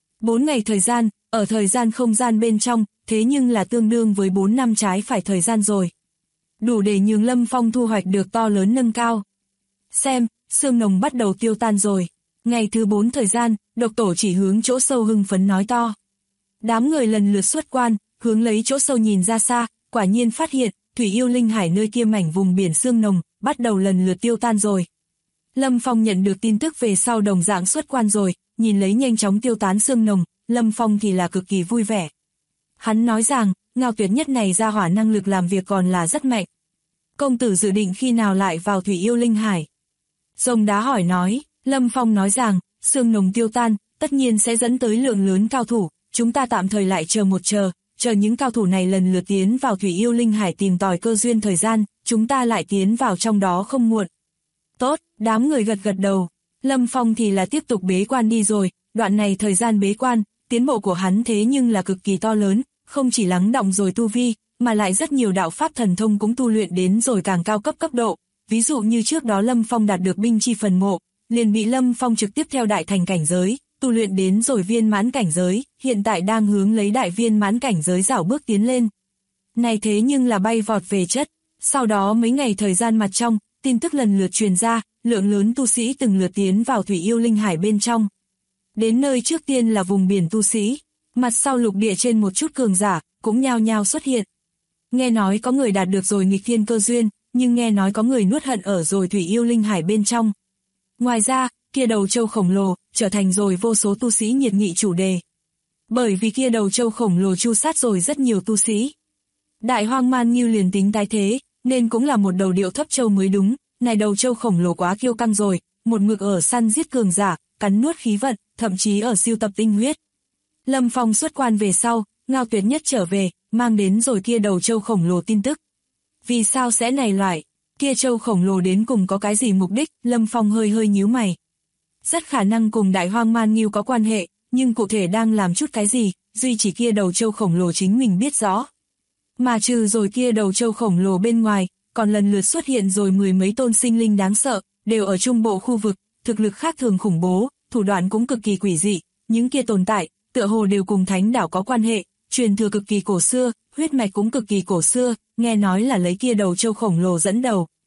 4 ngày thời gian, ở thời gian không gian bên trong, thế nhưng là tương đương với 4 năm trái phải thời gian rồi. Đủ để nhường Lâm Phong thu hoạch được to lớn nâng cao. Xem, xương nồng bắt đầu tiêu tan rồi. Ngày thứ 4 thời gian, độc tổ chỉ hướng chỗ sâu hưng phấn nói to. Đám người lần lượt xuất quan, hướng lấy chỗ sâu nhìn ra xa, quả nhiên phát hiện, Thủy Yêu Linh Hải nơi kia mảnh vùng biển xương nồng, bắt đầu lần lượt tiêu tan rồi. Lâm Phong nhận được tin tức về sau đồng dạng xuất quan rồi, nhìn lấy nhanh chóng tiêu tán xương nồng, Lâm Phong thì là cực kỳ vui vẻ. Hắn nói rằng, Ngao Tuyệt nhất này ra hỏa năng lực làm việc còn là rất mạnh. Công tử dự định khi nào lại vào Thủy Yêu Linh Hải? Rồng đá hỏi nói, Lâm Phong nói rằng, xương nồng tiêu tan, tất nhiên sẽ dẫn tới lượng lớn cao thủ, chúng ta tạm thời lại chờ những cao thủ này lần lượt tiến vào Thủy Yêu Linh Hải tìm tòi cơ duyên thời gian, chúng ta lại tiến vào trong đó không muộn. Tốt, đám người gật đầu. Lâm Phong thì là tiếp tục bế quan đi rồi, đoạn này thời gian bế quan, tiến bộ của hắn thế nhưng là cực kỳ to lớn, không chỉ lắng đọng rồi tu vi, mà lại rất nhiều đạo pháp thần thông cũng tu luyện đến rồi càng cao cấp độ. Ví dụ như trước đó Lâm Phong đạt được binh chi phần mộ, liền bị Lâm Phong trực tiếp theo đại thành cảnh giới, tu luyện đến rồi viên mãn cảnh giới, hiện tại đang hướng lấy đại viên mãn cảnh giới rảo bước tiến lên. Này thế nhưng là bay vọt về chất, sau đó mấy ngày thời gian mặt trong, tin tức lần lượt truyền ra, lượng lớn tu sĩ từng lượt tiến vào Thủy Yêu Linh Hải bên trong. Đến nơi trước tiên là vùng biển tu sĩ, mặt sau lục địa trên một chút cường giả, cũng nhao nhao xuất hiện. Nghe nói có người đạt được rồi nghịch thiên cơ duyên, nhưng nghe nói có người nuốt hận ở rồi Thủy Yêu Linh Hải bên trong. Ngoài ra, kia đầu trâu khổng lồ, trở thành rồi vô số tu sĩ nhiệt nghị chủ đề. Bởi vì kia đầu trâu khổng lồ chu sát rồi rất nhiều tu sĩ. Đại Hoang Man Ngưu liền tính tái thế, nên cũng là một đầu điệu thấp trâu mới đúng, này đầu trâu khổng lồ quá kiêu căng rồi, một mực ở săn giết cường giả, cắn nuốt khí vận, thậm chí ở siêu tập tinh huyết. Lâm Phong xuất quan về sau, Ngao Tuyệt nhất trở về, mang đến rồi kia đầu trâu khổng lồ tin tức. Vì sao sẽ này loại, kia trâu khổng lồ đến cùng có cái gì mục đích, Lâm Phong hơi nhíu mày. Rất khả năng cùng Đại Hoang Man Ngưu có quan hệ, nhưng cụ thể đang làm chút cái gì, duy chỉ kia đầu trâu khổng lồ chính mình biết rõ. Mà trừ rồi kia đầu trâu khổng lồ bên ngoài, còn lần lượt xuất hiện rồi 10 mấy tôn sinh linh đáng sợ, đều ở trung bộ khu vực, thực lực khác thường khủng bố, thủ đoạn cũng cực kỳ quỷ dị, những kia tồn tại, tựa hồ đều cùng thánh đảo có quan hệ, truyền thừa cực kỳ cổ xưa, huyết mạch cũng cực kỳ cổ xưa, nghe nói là lấy kia đầu trâu khổng lồ dẫn đầu.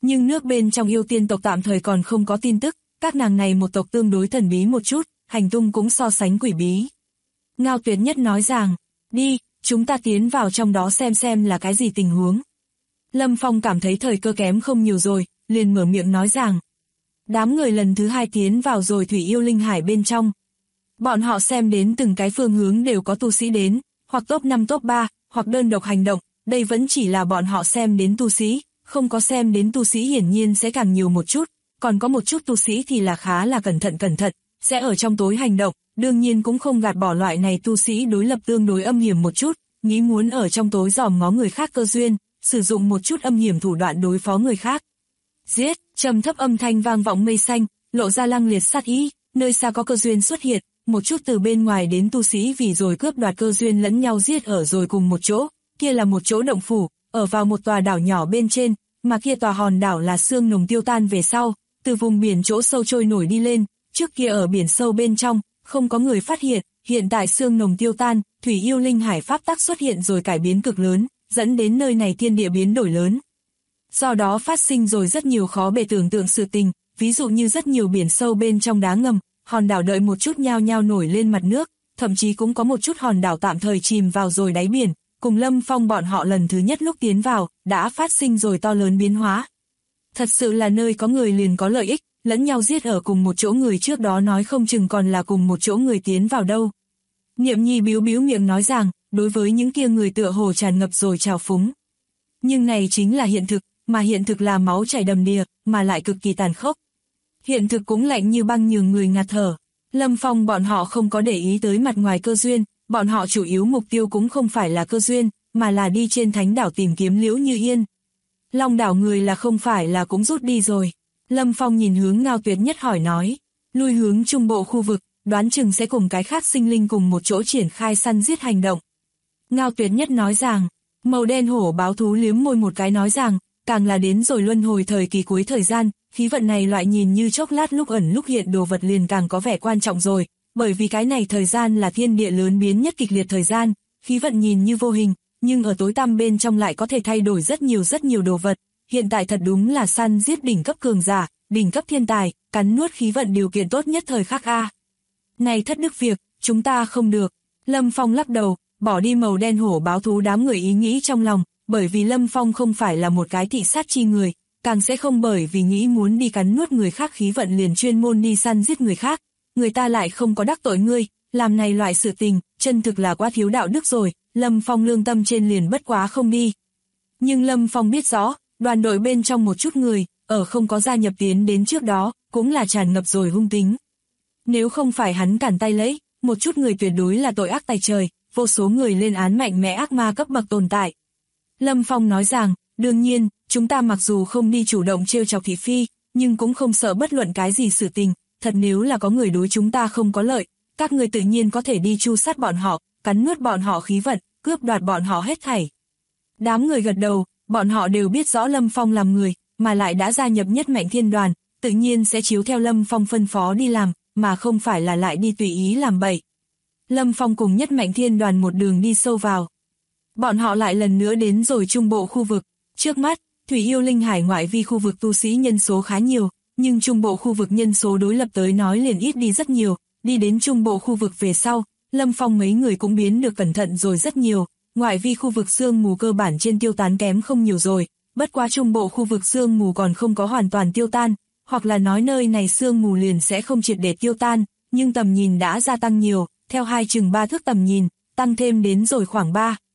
Nhưng nước bên trong yêu tiên tộc tạm thời còn không có tin tức, các nàng này một tộc tương đối thần bí một chút, hành tung cũng so sánh quỷ bí. Ngao Tuyệt Nhất nói rằng, đi, chúng ta tiến vào trong đó xem là cái gì tình huống. Lâm Phong cảm thấy thời cơ kém không nhiều rồi, liền mở miệng nói rằng. Đám người lần thứ 2 tiến vào rồi Thủy Yêu Linh Hải bên trong. Bọn họ xem đến từng cái phương hướng đều có tu sĩ đến, hoặc top 5 top 3, hoặc đơn độc hành động, đây vẫn chỉ là bọn họ xem đến tu sĩ, không có xem đến tu sĩ hiển nhiên sẽ càng nhiều một chút, còn có một chút tu sĩ thì là khá là cẩn thận, sẽ ở trong tối hành động, đương nhiên cũng không gạt bỏ loại này tu sĩ đối lập tương đối âm hiểm một chút, nghĩ muốn ở trong tối dòm ngó người khác cơ duyên, sử dụng một chút âm hiểm thủ đoạn đối phó người khác. Giết, trầm thấp âm thanh vang vọng mây xanh, lộ ra lăng liệt sát ý, nơi xa có cơ duyên xuất hiện, một chút từ bên ngoài đến tu sĩ vì rồi cướp đoạt cơ duyên lẫn nhau giết ở rồi cùng một chỗ, kia là một chỗ động phủ, ở vào một tòa đảo nhỏ bên trên, mà kia tòa hòn đảo là sương nồng tiêu tan về sau, từ vùng biển chỗ sâu trôi nổi đi lên, trước kia ở biển sâu bên trong, không có người phát hiện, hiện tại sương nồng tiêu tan, Thủy Yêu Linh Hải pháp tắc xuất hiện rồi cải biến cực lớn, dẫn đến nơi này thiên địa biến đổi lớn. Do đó phát sinh rồi rất nhiều khó bề tưởng tượng sự tình, ví dụ như rất nhiều biển sâu bên trong đá ngầm, hòn đảo đợi một chút nhao nhao nổi lên mặt nước, thậm chí cũng có một chút hòn đảo tạm thời chìm vào rồi đáy biển, cùng Lâm Phong bọn họ lần thứ nhất lúc tiến vào, đã phát sinh rồi to lớn biến hóa. Thật sự là nơi có người liền có lợi ích, lẫn nhau giết ở cùng một chỗ người trước đó nói không chừng còn là cùng một chỗ người tiến vào đâu. Niệm Nhi biếu miệng nói rằng, đối với những kia người tựa hồ tràn ngập rồi trào phúng. Nhưng này chính là hiện thực, mà hiện thực là máu chảy đầm đìa, mà lại cực kỳ tàn khốc. Hiện thực cũng lạnh như băng nhường người ngạt thở. Lâm Phong bọn họ không có để ý tới mặt ngoài cơ duyên, bọn họ chủ yếu mục tiêu cũng không phải là cơ duyên, mà là đi trên thánh đảo tìm kiếm Liễu Như Yên. Long đảo người là không phải là cũng rút đi rồi. Lâm Phong nhìn hướng Ngao Tuyệt Nhất hỏi nói, lui hướng trung bộ khu vực, đoán chừng sẽ cùng cái khác sinh linh cùng một chỗ triển khai săn giết hành động. Ngao Tuyệt Nhất nói rằng, màu đen hổ báo thú liếm môi một cái nói rằng, càng là đến rồi luân hồi thời kỳ cuối thời gian, khí vận này loại nhìn như chốc lát lúc ẩn lúc hiện đồ vật liền càng có vẻ quan trọng rồi, bởi vì cái này thời gian là thiên địa lớn biến nhất kịch liệt thời gian, khí vận nhìn như vô hình, nhưng ở tối tăm bên trong lại có thể thay đổi rất nhiều đồ vật, hiện tại thật đúng là săn giết đỉnh cấp cường giả, đỉnh cấp thiên tài, cắn nuốt khí vận điều kiện tốt nhất thời khắc a. Này thất đức việc, chúng ta không được. Lâm Phong lắc đầu, bỏ đi màu đen hổ báo thú đám người ý nghĩ trong lòng, bởi vì Lâm Phong không phải là một cái thị sát chi người, càng sẽ không bởi vì nghĩ muốn đi cắn nuốt người khác khí vận liền chuyên môn đi săn giết người khác, người ta lại không có đắc tội ngươi, làm này loại sự tình, chân thực là quá thiếu đạo đức rồi, Lâm Phong lương tâm trên liền bất quá không đi. Nhưng Lâm Phong biết rõ, đoàn đội bên trong một chút người, ở không có gia nhập tiến đến trước đó, cũng là tràn ngập rồi hung tính. Nếu không phải hắn cản tay lấy, một chút người tuyệt đối là tội ác tày trời, vô số người lên án mạnh mẽ ác ma cấp bậc tồn tại. Lâm Phong nói rằng, đương nhiên, chúng ta mặc dù không đi chủ động trêu chọc thị phi, nhưng cũng không sợ bất luận cái gì sự tình, thật nếu là có người đối chúng ta không có lợi, các người tự nhiên có thể đi tru sát bọn họ, cắn nuốt bọn họ khí vận, cướp đoạt bọn họ hết thảy. Đám người gật đầu, bọn họ đều biết rõ Lâm Phong làm người, mà lại đã gia nhập Nhất Mệnh Thiên Đoàn, tự nhiên sẽ chiếu theo Lâm Phong phân phó đi làm, mà không phải là lại đi tùy ý làm bậy. Lâm Phong cùng Nhất Mệnh Thiên Đoàn một đường đi sâu vào. Bọn họ lại lần nữa đến rồi trung bộ khu vực. Trước mắt, Thủy Yêu Linh Hải ngoại vi khu vực tu sĩ nhân số khá nhiều, nhưng trung bộ khu vực nhân số đối lập tới nói liền ít đi rất nhiều. Đi đến trung bộ khu vực về sau, Lâm Phong mấy người cũng biến được cẩn thận rồi rất nhiều. Ngoại vi khu vực sương mù cơ bản trên tiêu tán kém không nhiều rồi, bất quá trung bộ khu vực sương mù còn không có hoàn toàn tiêu tan, hoặc là nói nơi này sương mù liền sẽ không triệt để tiêu tan, nhưng tầm nhìn đã gia tăng nhiều, theo 2-3 thước tầm nhìn, tăng thêm đến rồi khoảng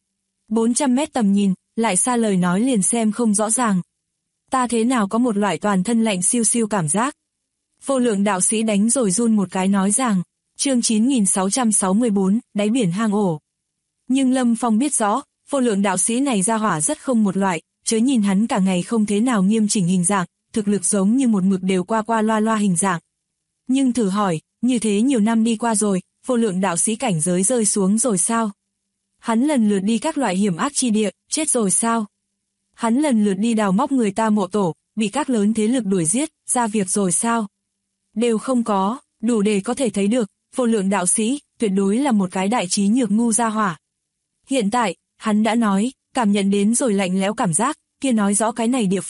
400 mét tầm nhìn, lại xa lời nói liền xem không rõ ràng. Ta thế nào có một loại toàn thân lạnh siêu siêu cảm giác. Vô Lượng đạo sĩ đánh rồi run một cái nói rằng, chương 9664, đáy biển hang ổ. Nhưng Lâm Phong biết rõ, Vô Lượng đạo sĩ này ra hỏa rất không một loại, chớ nhìn hắn cả ngày không thế nào nghiêm chỉnh hình dạng, thực lực giống như một mực đều qua loa hình dạng. Nhưng thử hỏi, như thế nhiều năm đi qua rồi, Vô Lượng đạo sĩ cảnh giới rơi xuống rồi sao? Hắn lần lượt đi các loại hiểm ác chi địa, chết rồi sao? Hắn lần lượt đi đào móc người ta mộ tổ, bị các lớn thế lực đuổi giết, ra việc rồi sao? Đều không có, đủ để có thể thấy được, Vô Lượng đạo sĩ, tuyệt đối là một cái đại trí nhược ngu gia hỏa. Hiện tại, hắn đã nói, cảm nhận đến rồi lạnh lẽo cảm giác, kia nói rõ cái này địa phương,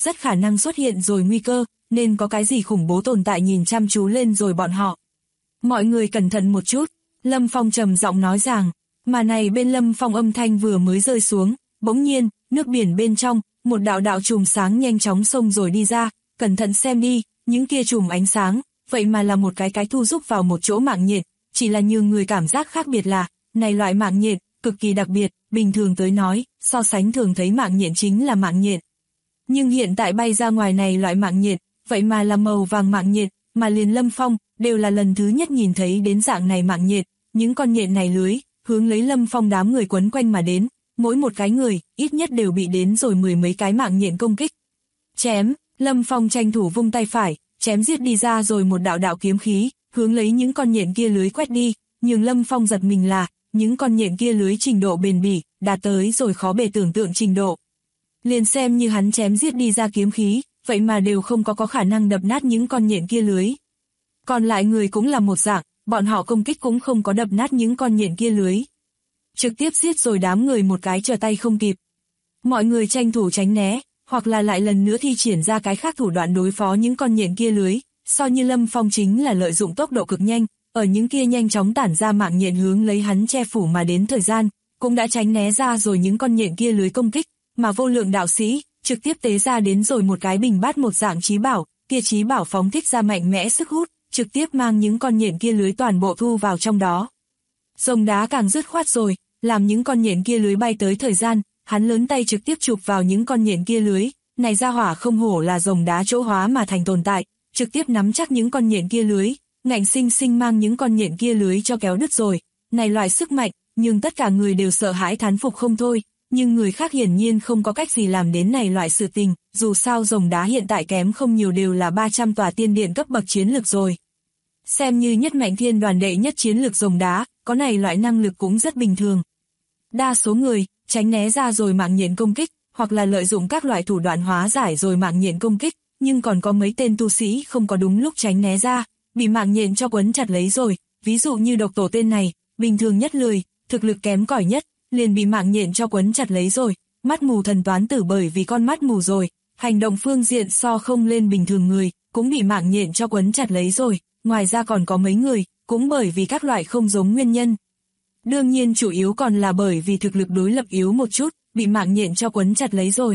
rất khả năng xuất hiện rồi nguy cơ, nên có cái gì khủng bố tồn tại nhìn chăm chú lên rồi bọn họ. Mọi người cẩn thận một chút, Lâm Phong trầm giọng nói rằng, mà này bên Lâm Phong âm thanh vừa mới rơi xuống, bỗng nhiên, nước biển bên trong, một đạo chùm sáng nhanh chóng xông rồi đi ra, cẩn thận xem đi, những kia chùm ánh sáng, vậy mà là một cái thu giúp vào một chỗ mạng nhện, chỉ là nhiều người cảm giác khác biệt là, này loại mạng nhện, cực kỳ đặc biệt, bình thường tới nói, so sánh thường thấy mạng nhện chính là mạng nhện. Nhưng hiện tại bay ra ngoài này loại mạng nhện, vậy mà là màu vàng mạng nhện, mà liền Lâm Phong, đều là lần thứ nhất nhìn thấy đến dạng này mạng nhện, những con nhện này lưới, hướng lấy Lâm Phong đám người quấn quanh mà đến, mỗi một cái người, ít nhất đều bị đến rồi 10 mấy cái mạng nhện công kích. Chém, Lâm Phong tranh thủ vung tay phải, chém giết đi ra rồi một đạo kiếm khí, hướng lấy những con nhện kia lưới quét đi, nhưng Lâm Phong giật mình là, những con nhện kia lưới trình độ bền bỉ, đạt tới rồi khó bề tưởng tượng trình độ. Liền xem như hắn chém giết đi ra kiếm khí, vậy mà đều không có khả năng đập nát những con nhện kia lưới. Còn lại người cũng là một dạng, bọn họ công kích cũng không có đập nát những con nhện kia lưới. Trực tiếp giết rồi đám người một cái trở tay không kịp. Mọi người tranh thủ tránh né, hoặc là lại lần nữa thi triển ra cái khác thủ đoạn đối phó những con nhện kia lưới, so như Lâm Phong chính là lợi dụng tốc độ cực nhanh, ở những kia nhanh chóng tản ra mạng nhện hướng lấy hắn che phủ mà đến thời gian, cũng đã tránh né ra rồi những con nhện kia lưới công kích, mà vô lượng đạo sĩ, trực tiếp tế ra đến rồi một cái bình bát một dạng chí bảo, kia chí bảo phóng thích ra mạnh mẽ sức hút, trực tiếp mang những con nhện kia lưới toàn bộ thu vào trong đó. Rồng đá càng dứt khoát rồi, làm những con nhện kia lưới bay tới thời gian, hắn lớn tay trực tiếp chụp vào những con nhện kia lưới, này ra hỏa không hổ là rồng đá chỗ hóa mà thành tồn tại, trực tiếp nắm chắc những con nhện kia lưới, ngạnh sinh sinh mang những con nhện kia lưới cho kéo đứt rồi, này loại sức mạnh, nhưng tất cả người đều sợ hãi thán phục không thôi, nhưng người khác hiển nhiên không có cách gì làm đến này loại sự tình, dù sao rồng đá hiện tại kém không nhiều đều là 300 tòa tiên điện cấp bậc chiến lực rồi. Xem như nhất mạnh thiên đoàn đệ nhất chiến lực rồng đá, có này loại năng lực cũng rất bình thường. Đa số người, tránh né ra rồi mạng nhện công kích, hoặc là lợi dụng các loại thủ đoạn hóa giải rồi mạng nhện công kích, nhưng còn có mấy tên tu sĩ không có đúng lúc tránh né ra, bị mạng nhện cho quấn chặt lấy rồi, ví dụ như độc tổ tên này, bình thường nhất lười, thực lực kém cỏi nhất, liền bị mạng nhện cho quấn chặt lấy rồi, mắt mù thần toán tử bởi vì con mắt mù rồi, hành động phương diện so không lên bình thường người, cũng bị mạng nhện cho quấn chặt lấy rồi, ngoài ra còn có mấy người, cũng bởi vì các loại không giống nguyên nhân. Đương nhiên chủ yếu còn là bởi vì thực lực đối lập yếu một chút, bị mạng nhện cho quấn chặt lấy rồi.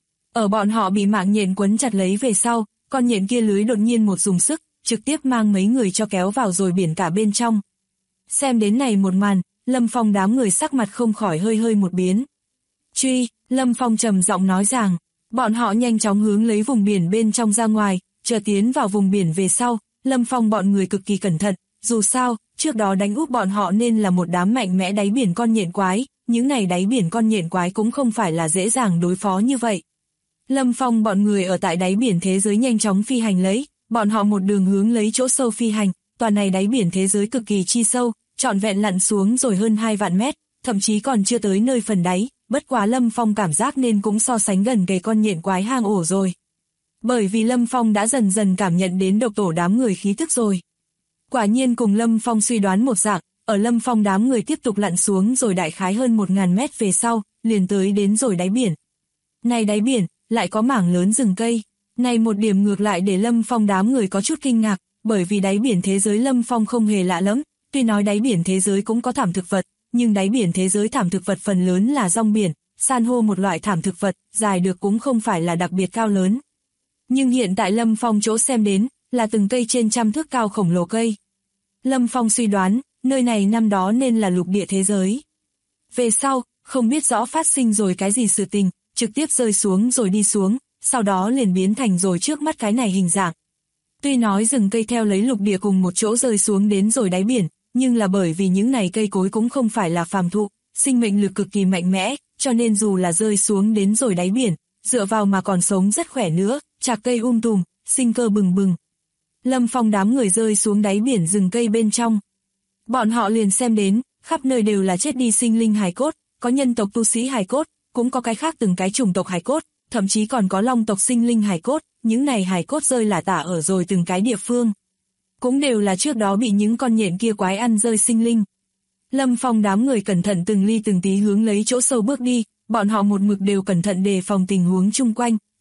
Ở bọn họ bị mạng nhện quấn chặt lấy về sau, con nhện kia lưới đột nhiên một dùng sức, trực tiếp mang mấy người cho kéo vào rồi biển cả bên trong. Xem đến này một màn, Lâm Phong đám người sắc mặt không khỏi hơi một biến. Truy, Lâm Phong trầm giọng nói rằng, bọn họ nhanh chóng hướng lấy vùng biển bên trong ra ngoài, chờ tiến vào vùng biển về sau, Lâm Phong bọn người cực kỳ cẩn thận, dù sao, trước đó đánh úp bọn họ nên là một đám mạnh mẽ đáy biển con nhện quái, những này đáy biển con nhện quái cũng không phải là dễ dàng đối phó như vậy. Lâm Phong bọn người ở tại đáy biển thế giới nhanh chóng phi hành lấy, bọn họ một đường hướng lấy chỗ sâu phi hành, toàn này đáy biển thế giới cực kỳ chi sâu, trọn vẹn lặn xuống rồi hơn 2 vạn mét, thậm chí còn chưa tới nơi phần đáy, bất quá Lâm Phong cảm giác nên cũng so sánh gần kề con nhện quái hang ổ rồi. Bởi vì Lâm Phong đã dần dần cảm nhận đến độc tổ đám người khí tức rồi. Quả nhiên cùng Lâm Phong suy đoán một dạng, ở Lâm Phong đám người tiếp tục lặn xuống rồi đại khái hơn 1000 mét về sau, liền tới đến rồi đáy biển. Này đáy biển, lại có mảng lớn rừng cây. Này một điểm ngược lại để Lâm Phong đám người có chút kinh ngạc, bởi vì đáy biển thế giới Lâm Phong không hề lạ lắm, tuy nói đáy biển thế giới cũng có thảm thực vật, nhưng đáy biển thế giới thảm thực vật phần lớn là rong biển, san hô một loại thảm thực vật, dài được cũng không phải là đặc biệt cao lớn. Nhưng hiện tại Lâm Phong chỗ xem đến, là từng cây trên trăm thước cao khổng lồ cây. Lâm Phong suy đoán, nơi này năm đó nên là lục địa thế giới. Về sau, không biết rõ phát sinh rồi cái gì sự tình, trực tiếp rơi xuống rồi đi xuống, sau đó liền biến thành rồi trước mắt cái này hình dạng. Tuy nói rừng cây theo lấy lục địa cùng một chỗ rơi xuống đến rồi đáy biển, nhưng là bởi vì những này cây cối cũng không phải là phàm thụ, sinh mệnh lực cực kỳ mạnh mẽ, cho nên dù là rơi xuống đến rồi đáy biển, dựa vào mà còn sống rất khỏe nữa, chạc cây tùm, sinh cơ bừng bừng. Lâm Phong đám người rơi xuống đáy biển rừng cây bên trong. Bọn họ liền xem đến, khắp nơi đều là chết đi sinh linh hài cốt, có nhân tộc tu sĩ hài cốt, cũng có cái khác từng cái chủng tộc hài cốt, thậm chí còn có long tộc sinh linh hài cốt, những này hài cốt rơi lả tả ở rồi từng cái địa phương. Cũng đều là trước đó bị những con nhện kia quái ăn rơi sinh linh. Lâm Phong đám người cẩn thận từng ly từng tí hướng lấy chỗ sâu bước đi, bọn họ một mực đều cẩn thận đề phòng tình huống chung quanh,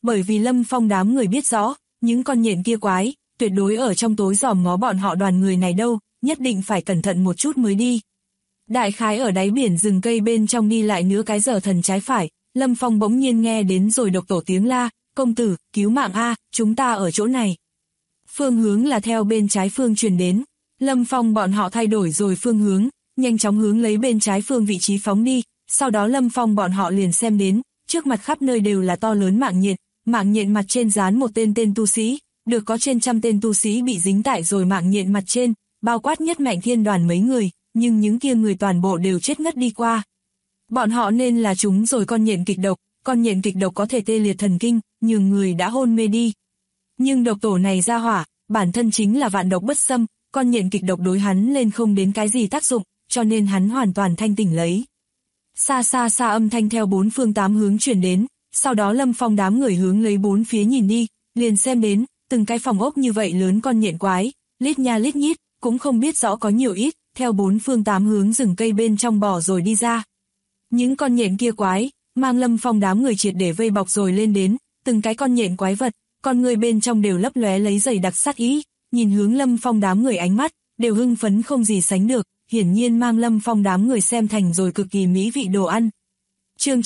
bởi vì Lâm Phong đám người biết rõ, những con nhện kia quái, tuyệt đối ở trong tối dòm ngó bọn họ đoàn người này đâu, nhất định phải cẩn thận một chút mới đi. Đại khái ở đáy biển rừng cây bên trong đi lại nửa cái giờ thần trái phải, Lâm Phong bỗng nhiên nghe đến rồi độc tổ tiếng la, công tử, cứu mạng a, chúng ta ở chỗ này. Phương hướng là theo bên trái phương truyền đến, Lâm Phong bọn họ thay đổi rồi phương hướng, nhanh chóng hướng lấy bên trái phương vị trí phóng đi, sau đó Lâm Phong bọn họ liền xem đến, trước mặt khắp nơi đều là to lớn mạng nhện mặt trên dán một tên tu sĩ, được có trên trăm tên tu sĩ bị dính tại rồi mạng nhện mặt trên, bao quát Nhất Mạnh Thiên Đoàn mấy người, nhưng những kia người toàn bộ đều chết ngất đi qua. Bọn họ nên là chúng rồi con nhện kịch độc có thể tê liệt thần kinh, nhường người đã hôn mê đi. Nhưng độc tổ này ra hỏa, bản thân chính là vạn độc bất xâm, con nhện kịch độc đối hắn lên không đến cái gì tác dụng, cho nên hắn hoàn toàn thanh tỉnh lấy. Xa xa xa âm thanh theo bốn phương tám hướng truyền đến, sau đó Lâm Phong đám người hướng lấy bốn phía nhìn đi, liền xem đến, từng cái phòng ốc như vậy lớn con nhện quái, lít nha lít nhít, cũng không biết rõ có nhiều ít, theo bốn phương tám hướng rừng cây bên trong bò rồi đi ra. Những con nhện kia quái, mang Lâm Phong đám người triệt để vây bọc rồi lên đến, từng cái con nhện quái vật, con người bên trong đều lấp lóe lấy dày đặc sát ý, nhìn hướng Lâm Phong đám người ánh mắt, đều hưng phấn không gì sánh được, hiển nhiên mang Lâm Phong đám người xem thành rồi cực kỳ mỹ vị đồ ăn. Chương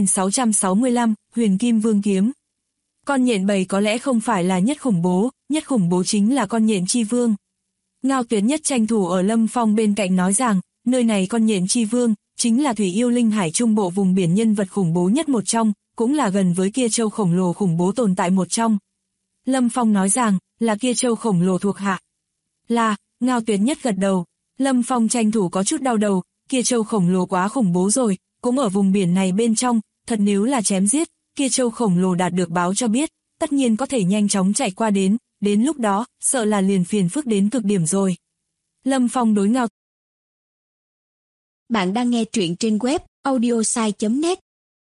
9665, Huyền Kim Vương Kiếm. Con nhện bầy có lẽ không phải là nhất khủng bố chính là con nhện chi vương. Ngao Tuyệt Nhất tranh thủ ở Lâm Phong bên cạnh nói rằng, nơi này con nhện chi vương, chính là thủy yêu linh hải trung bộ vùng biển nhân vật khủng bố nhất một trong, cũng là gần với kia châu khổng lồ khủng bố tồn tại một trong. Lâm Phong nói rằng, là kia châu khổng lồ thuộc hạ. Là, Ngao Tuyệt Nhất gật đầu. Lâm Phong tranh thủ có chút đau đầu, kia châu khổng lồ quá khủng bố rồi, cũng ở vùng biển này bên trong, thật nếu là chém giết, kia châu khổng lồ đạt được báo cho biết, tất nhiên có thể nhanh chóng chạy qua đến lúc đó, sợ là liền phiền phức đến cực điểm rồi. Lâm Phong đối Ngao. Bạn đang nghe truyện trên web audiosai.net.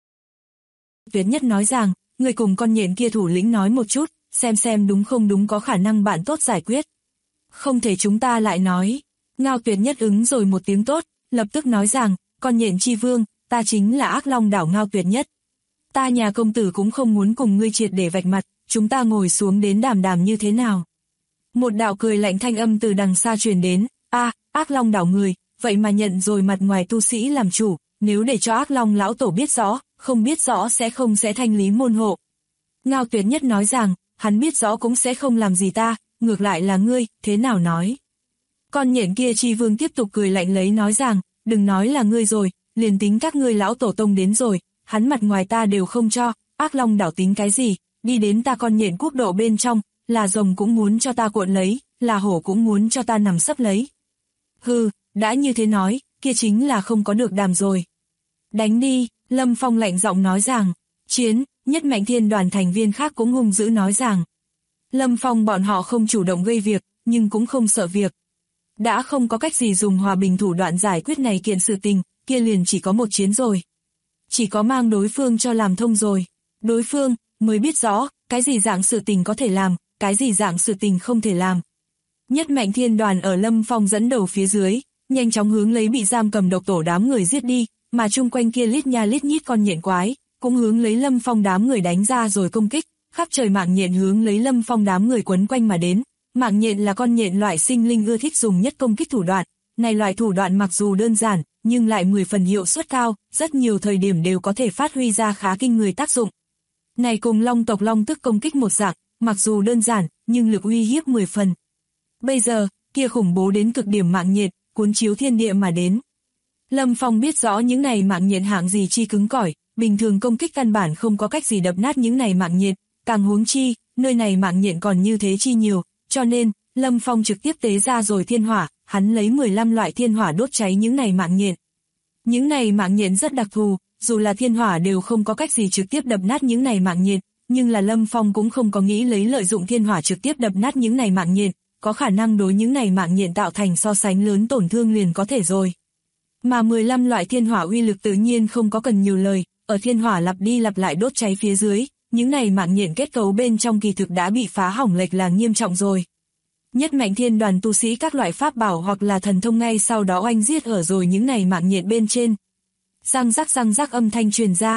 Tuyệt Nhất nói rằng, người cùng con nhện kia thủ lĩnh nói một chút, xem đúng không đúng có khả năng bạn tốt giải quyết. Không thể chúng ta lại nói. Ngao Tuyệt Nhất ứng rồi một tiếng tốt, lập tức nói rằng, con nhện chi vương, ta chính là Ác Long đảo Ngao Tuyệt Nhất. Ta nhà công tử cũng không muốn cùng ngươi triệt để vạch mặt, chúng ta ngồi xuống đến đàm như thế nào. Một đạo cười lạnh thanh âm từ đằng xa truyền đến, Ác Long đảo người, vậy mà nhận rồi mặt ngoài tu sĩ làm chủ, nếu để cho Ác Long lão tổ biết rõ, không biết rõ sẽ thanh lý môn hộ. Ngao Tuyệt Nhất nói rằng, hắn biết rõ cũng sẽ không làm gì ta, ngược lại là ngươi, thế nào nói. Con nhện kia chi vương tiếp tục cười lạnh lấy nói rằng, đừng nói là ngươi rồi, liền tính các ngươi lão tổ tông đến rồi, hắn mặt ngoài ta đều không cho, Ác Long đảo tính cái gì, đi đến ta con nhện quốc độ bên trong, là rồng cũng muốn cho ta cuộn lấy, là hổ cũng muốn cho ta nằm sấp lấy. Hừ, đã như thế nói, kia chính là không có được đàm rồi. Đánh đi, Lâm Phong lạnh giọng nói rằng, chiến, Nhất Mạnh Thiên Đoàn thành viên khác cũng hung dữ nói rằng. Lâm Phong bọn họ không chủ động gây việc, nhưng cũng không sợ việc. Đã không có cách gì dùng hòa bình thủ đoạn giải quyết này kiện sự tình, kia liền chỉ có một chiến rồi. Chỉ có mang đối phương cho làm thông rồi. Đối phương mới biết rõ, cái gì dạng sự tình có thể làm, cái gì dạng sự tình không thể làm. Nhất Mạnh Thiên Đoàn ở Lâm Phong dẫn đầu phía dưới, nhanh chóng hướng lấy bị giam cầm độc tổ đám người giết đi, mà chung quanh kia lít nha lít nhít con nhện quái, cũng hướng lấy Lâm Phong đám người đánh ra rồi công kích, khắp trời mạng nhện hướng lấy Lâm Phong đám người quấn quanh mà đến. Mạng nhện là con nhện loại sinh linh ưa thích dùng nhất công kích thủ đoạn, này loại thủ đoạn mặc dù đơn giản, nhưng lại 10 phần hiệu suất cao, rất nhiều thời điểm đều có thể phát huy ra khá kinh người tác dụng. Này cùng long tộc long tức công kích một dạng, mặc dù đơn giản, nhưng lực uy hiếp 10 phần. Bây giờ, kia khủng bố đến cực điểm mạng nhện, cuốn chiếu thiên địa mà đến. Lâm Phong biết rõ những này mạng nhện hạng gì chi cứng cỏi, bình thường công kích căn bản không có cách gì đập nát những này mạng nhện, càng huống chi, nơi này mạng nhện còn như thế chi nhiều, cho nên, Lâm Phong trực tiếp tế ra rồi thiên hỏa, hắn lấy 15 loại thiên hỏa đốt cháy những này mạng nhện. Những này mạng nhện rất đặc thù, dù là thiên hỏa đều không có cách gì trực tiếp đập nát những này mạng nhện, nhưng là Lâm Phong cũng không có nghĩ lấy lợi dụng thiên hỏa trực tiếp đập nát những này mạng nhện, có khả năng đối những này mạng nhện tạo thành so sánh lớn tổn thương liền có thể rồi. Mà 15 loại thiên hỏa uy lực tự nhiên không có cần nhiều lời, ở thiên hỏa lặp đi lặp lại đốt cháy phía dưới, những này mạng nhện kết cấu bên trong kỳ thực đã bị phá hỏng lệch là nghiêm trọng rồi. Nhất Mạnh Thiên Đoàn tu sĩ các loại pháp bảo hoặc là thần thông ngay sau đó oanh giết ở rồi những này mạng nhện bên trên. Răng rắc âm thanh truyền ra,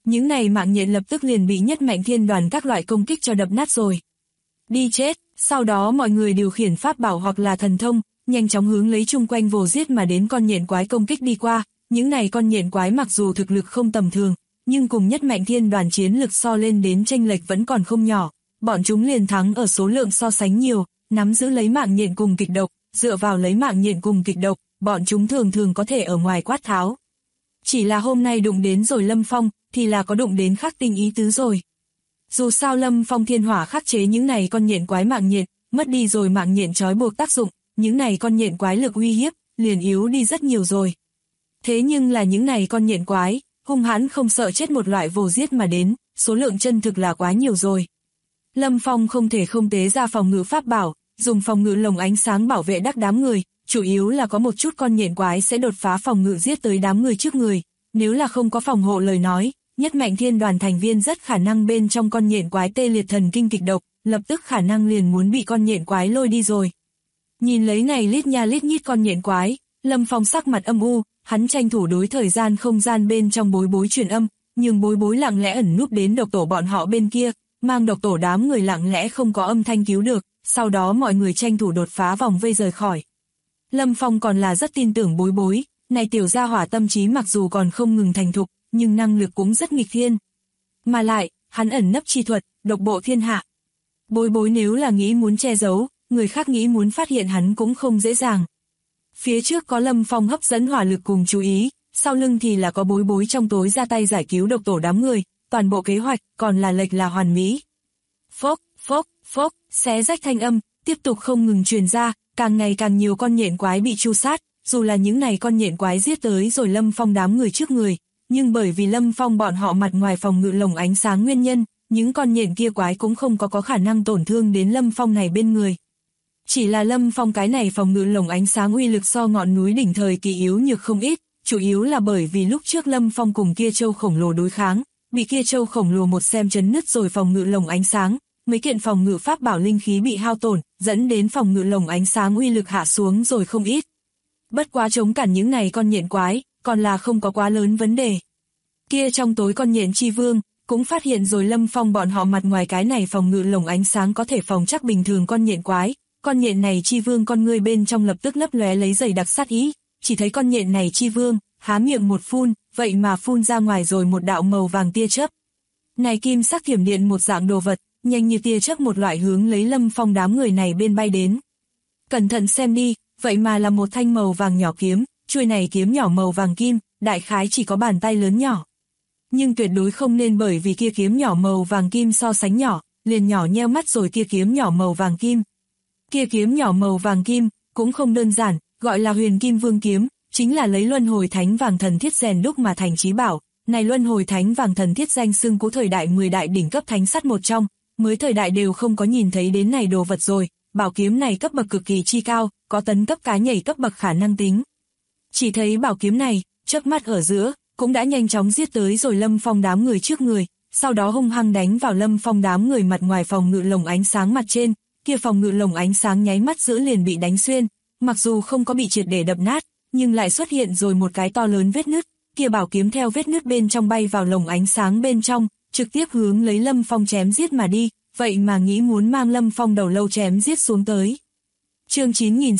những này mạng nhện lập tức liền bị Nhất Mạch Thiên Đoàn các loại công kích cho đập nát rồi. Đi chết, sau đó mọi người điều khiển pháp bảo hoặc là thần thông, nhanh chóng hướng lấy chung quanh vồ giết mà đến con nhện quái công kích đi qua. Những này con nhện quái mặc dù thực lực không tầm thường, nhưng cùng Nhất Mạch Thiên Đoàn chiến lực so lên đến chênh lệch vẫn còn không nhỏ. Bọn chúng liền thắng ở số lượng so sánh nhiều, nắm giữ lấy mạng nhện cùng kịch độc, dựa vào lấy mạng nhện cùng kịch độc, bọn chúng thường thường có thể ở ngoài quát tháo. Chỉ là hôm nay đụng đến rồi Lâm Phong, thì là có đụng đến khắc tinh ý tứ rồi. Dù sao Lâm Phong thiên hỏa khắc chế những này con nhện quái mạng nhện, mất đi rồi mạng nhện trói buộc tác dụng, những này con nhện quái lực uy hiếp, liền yếu đi rất nhiều rồi. Thế nhưng là những này con nhện quái, hung hãn không sợ chết một loại vồ giết mà đến, số lượng chân thực là quá nhiều rồi. Lâm Phong không thể không tế ra phòng ngự pháp bảo, dùng phòng ngự lồng ánh sáng bảo vệ đắc đám người, chủ yếu là có một chút con nhện quái sẽ đột phá phòng ngự giết tới đám người trước người, nếu là không có phòng hộ lời nói, Nhất Mạch Thiên Đoàn thành viên rất khả năng bên trong con nhện quái tê liệt thần kinh kịch độc, lập tức khả năng liền muốn bị con nhện quái lôi đi rồi. Nhìn lấy này lít nha lít nhít con nhện quái, Lâm Phong sắc mặt âm u, hắn tranh thủ đối thời gian không gian bên trong Bối Bối truyền âm, nhưng Bối Bối lặng lẽ ẩn núp đến độc tổ bọn họ bên kia, mang độc tổ đám người lặng lẽ không có âm thanh cứu được, sau đó mọi người tranh thủ đột phá vòng vây rời khỏi. Lâm Phong còn là rất tin tưởng Bối Bối, này tiểu gia hỏa tâm trí mặc dù còn không ngừng thành thục, nhưng năng lực cũng rất nghịch thiên. Mà lại, hắn ẩn nấp chi thuật, độc bộ thiên hạ. Bối Bối nếu là nghĩ muốn che giấu, người khác nghĩ muốn phát hiện hắn cũng không dễ dàng. Phía trước có Lâm Phong hấp dẫn hỏa lực cùng chú ý, sau lưng thì là có Bối Bối trong tối ra tay giải cứu độc tổ đám người, toàn bộ kế hoạch còn là lệch là hoàn mỹ. Phốc, phốc, phốc, xé rách thanh âm, tiếp tục không ngừng truyền ra, càng ngày càng nhiều con nhện quái bị tru sát, dù là những này con nhện quái giết tới rồi Lâm Phong đám người trước người, nhưng bởi vì Lâm Phong bọn họ mặt ngoài phòng ngự lồng ánh sáng nguyên nhân, những con nhện kia quái cũng không có khả năng tổn thương đến Lâm Phong này bên người. Chỉ là Lâm Phong cái này phòng ngự lồng ánh sáng uy lực so ngọn núi đỉnh thời kỳ yếu nhược không ít, chủ yếu là bởi vì lúc trước Lâm Phong cùng kia châu khổng lồ đối kháng, bị kia châu khổng lồ một xem chấn nứt rồi phòng ngự lồng ánh sáng, mấy kiện phòng ngự pháp bảo linh khí bị hao tổn, dẫn đến phòng ngự lồng ánh sáng uy lực hạ xuống rồi không ít. Bất quá chống cản những này con nhện quái, còn là không có quá lớn vấn đề. Kia trong tối con nhện chi vương, cũng phát hiện rồi Lâm Phong bọn họ mặt ngoài cái này phòng ngự lồng ánh sáng có thể phòng chắc bình thường con nhện quái, con nhện này chi vương con ngươi bên trong lập tức lấp lóe lấy dày đặc sát ý, chỉ thấy con nhện này chi vương, há miệng một phun, vậy mà phun ra ngoài rồi một đạo màu vàng tia chớp. Này kim sắc thiểm điện một dạng đồ vật, nhanh như tia chớp một loại hướng lấy Lâm Phong đám người này bên bay đến. Cẩn thận xem đi, vậy mà là một thanh màu vàng nhỏ kiếm, chuôi này kiếm nhỏ màu vàng kim, đại khái chỉ có bàn tay lớn nhỏ. Nhưng tuyệt đối không nên bởi vì kia kiếm nhỏ màu vàng kim so sánh nhỏ, liền nhỏ nheo mắt rồi kia kiếm nhỏ màu vàng kim. Kia kiếm nhỏ màu vàng kim, cũng không đơn giản, gọi là Huyền Kim Vương kiếm, chính là lấy luân hồi thánh vàng thần thiết rèn đúc mà thành chí bảo. Này luân hồi thánh vàng thần thiết danh xưng cũ thời đại 10 đại đỉnh cấp thánh sắt một trong, mới thời đại đều không có nhìn thấy đến này đồ vật rồi, bảo kiếm này cấp bậc cực kỳ chi cao, có tấn cấp cá nhảy cấp bậc khả năng tính. Chỉ thấy bảo kiếm này, chớp mắt ở giữa, cũng đã nhanh chóng giết tới rồi Lâm Phong đám người trước người, sau đó hung hăng đánh vào Lâm Phong đám người mặt ngoài phòng ngự lồng ánh sáng mặt trên, kia phòng ngự lồng ánh sáng nháy mắt giữa liền bị đánh xuyên, mặc dù không có bị triệt để đập nát, nhưng lại xuất hiện rồi một cái to lớn vết nứt, kia bảo kiếm theo vết nứt bên trong bay vào lồng ánh sáng bên trong, trực tiếp hướng lấy Lâm Phong chém giết mà đi, vậy mà nghĩ muốn mang Lâm Phong đầu lâu chém giết xuống tới. Chương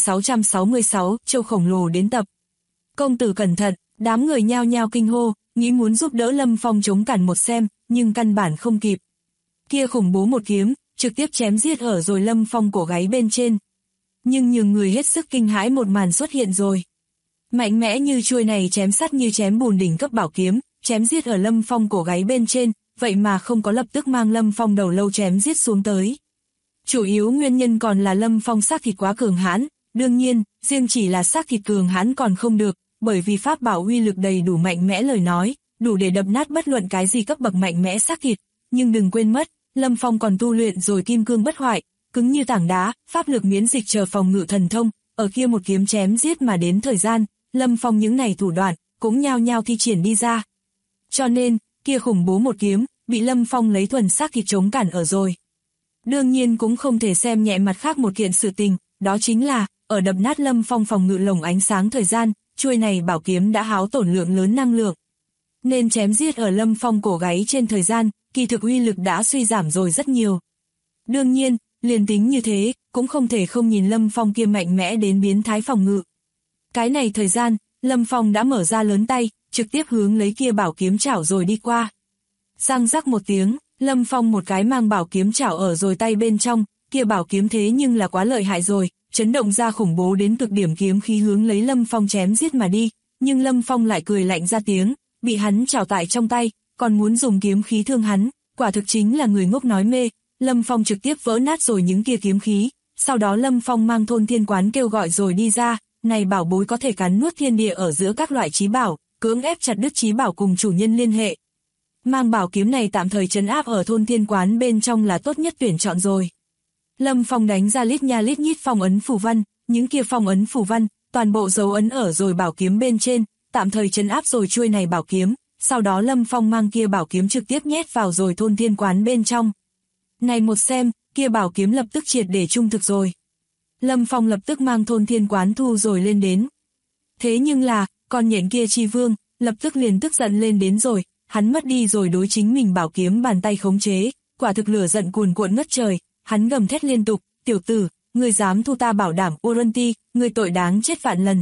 9666, Châu khổng lồ đến tập. Công tử cẩn thận, đám người nhao nhao kinh hô, nghĩ muốn giúp đỡ Lâm Phong chống cản một xem, nhưng căn bản không kịp. Kia khủng bố một kiếm, trực tiếp chém giết ở rồi Lâm Phong cổ gáy bên trên. Nhưng nhiều người hết sức kinh hãi một màn xuất hiện rồi. Mạnh mẽ như chuôi này chém sắt như chém bùn đỉnh cấp bảo kiếm, chém giết ở Lâm Phong cổ gáy bên trên, vậy mà không có lập tức mang Lâm Phong đầu lâu chém giết xuống tới. Chủ yếu nguyên nhân còn là Lâm Phong xác thịt quá cường hãn, đương nhiên, riêng chỉ là xác thịt cường hãn còn không được, bởi vì pháp bảo uy lực đầy đủ mạnh mẽ lời nói, đủ để đập nát bất luận cái gì cấp bậc mạnh mẽ xác thịt, nhưng đừng quên mất, Lâm Phong còn tu luyện rồi kim cương bất hoại, cứng như tảng đá, pháp lực miễn dịch chờ phòng ngự thần thông, ở kia một kiếm chém giết mà đến thời gian, Lâm Phong những này thủ đoạn cũng nhao nhao thi triển đi ra. Cho nên, kia khủng bố một kiếm, bị Lâm Phong lấy thuần xác thịt chống cản ở rồi. Đương nhiên cũng không thể xem nhẹ mặt khác một kiện sự tình, đó chính là, ở đập nát Lâm Phong phòng ngự lồng ánh sáng thời gian, chuôi này bảo kiếm đã háo tổn lượng lớn năng lượng. nên chém giết ở Lâm Phong cổ gáy trên thời gian, kỳ thực uy lực đã suy giảm rồi rất nhiều. Đương nhiên, liền tính như thế, cũng không thể không nhìn Lâm Phong kia mạnh mẽ đến biến thái phòng ngự. Cái này thời gian, Lâm Phong đã mở ra lớn tay, trực tiếp hướng lấy kia bảo kiếm chảo rồi đi qua. Răng rắc một tiếng, Lâm Phong một cái mang bảo kiếm chảo ở rồi tay bên trong, kia bảo kiếm thế nhưng là quá lợi hại rồi, chấn động ra khủng bố đến cực điểm kiếm khí hướng lấy Lâm Phong chém giết mà đi, nhưng Lâm Phong lại cười lạnh ra tiếng, bị hắn chảo tại trong tay, còn muốn dùng kiếm khí thương hắn, quả thực chính là người ngốc nói mê. Lâm Phong trực tiếp vỡ nát rồi những kia kiếm khí, sau đó Lâm Phong mang thôn thiên quán kêu gọi rồi đi ra, này bảo bối có thể cắn nuốt thiên địa ở giữa các loại chí bảo, cưỡng ép chặt đứt chí bảo cùng chủ nhân liên hệ. Mang bảo kiếm này tạm thời trấn áp ở thôn thiên quán bên trong là tốt nhất tuyển chọn rồi. Lâm Phong đánh ra lít nha lít nhít phong ấn phù văn, những kia phong ấn phù văn, toàn bộ dấu ấn ở rồi bảo kiếm bên trên, tạm thời trấn áp rồi chuôi này bảo kiếm, sau đó Lâm Phong mang kia bảo kiếm trực tiếp nhét vào rồi thôn thiên quán bên trong. Này một xem, kia bảo kiếm lập tức triệt để trung thực rồi. Lâm Phong lập tức mang thôn thiên quán thu rồi lên đến. Thế nhưng là, con nhện kia chi vương, lập tức liền tức giận lên đến rồi, hắn mất đi rồi đối chính mình bảo kiếm bàn tay khống chế, quả thực lửa giận cuồn cuộn ngất trời, hắn gầm thét liên tục, tiểu tử, ngươi dám thu ta bảo đảm Uranti, ngươi tội đáng chết vạn lần,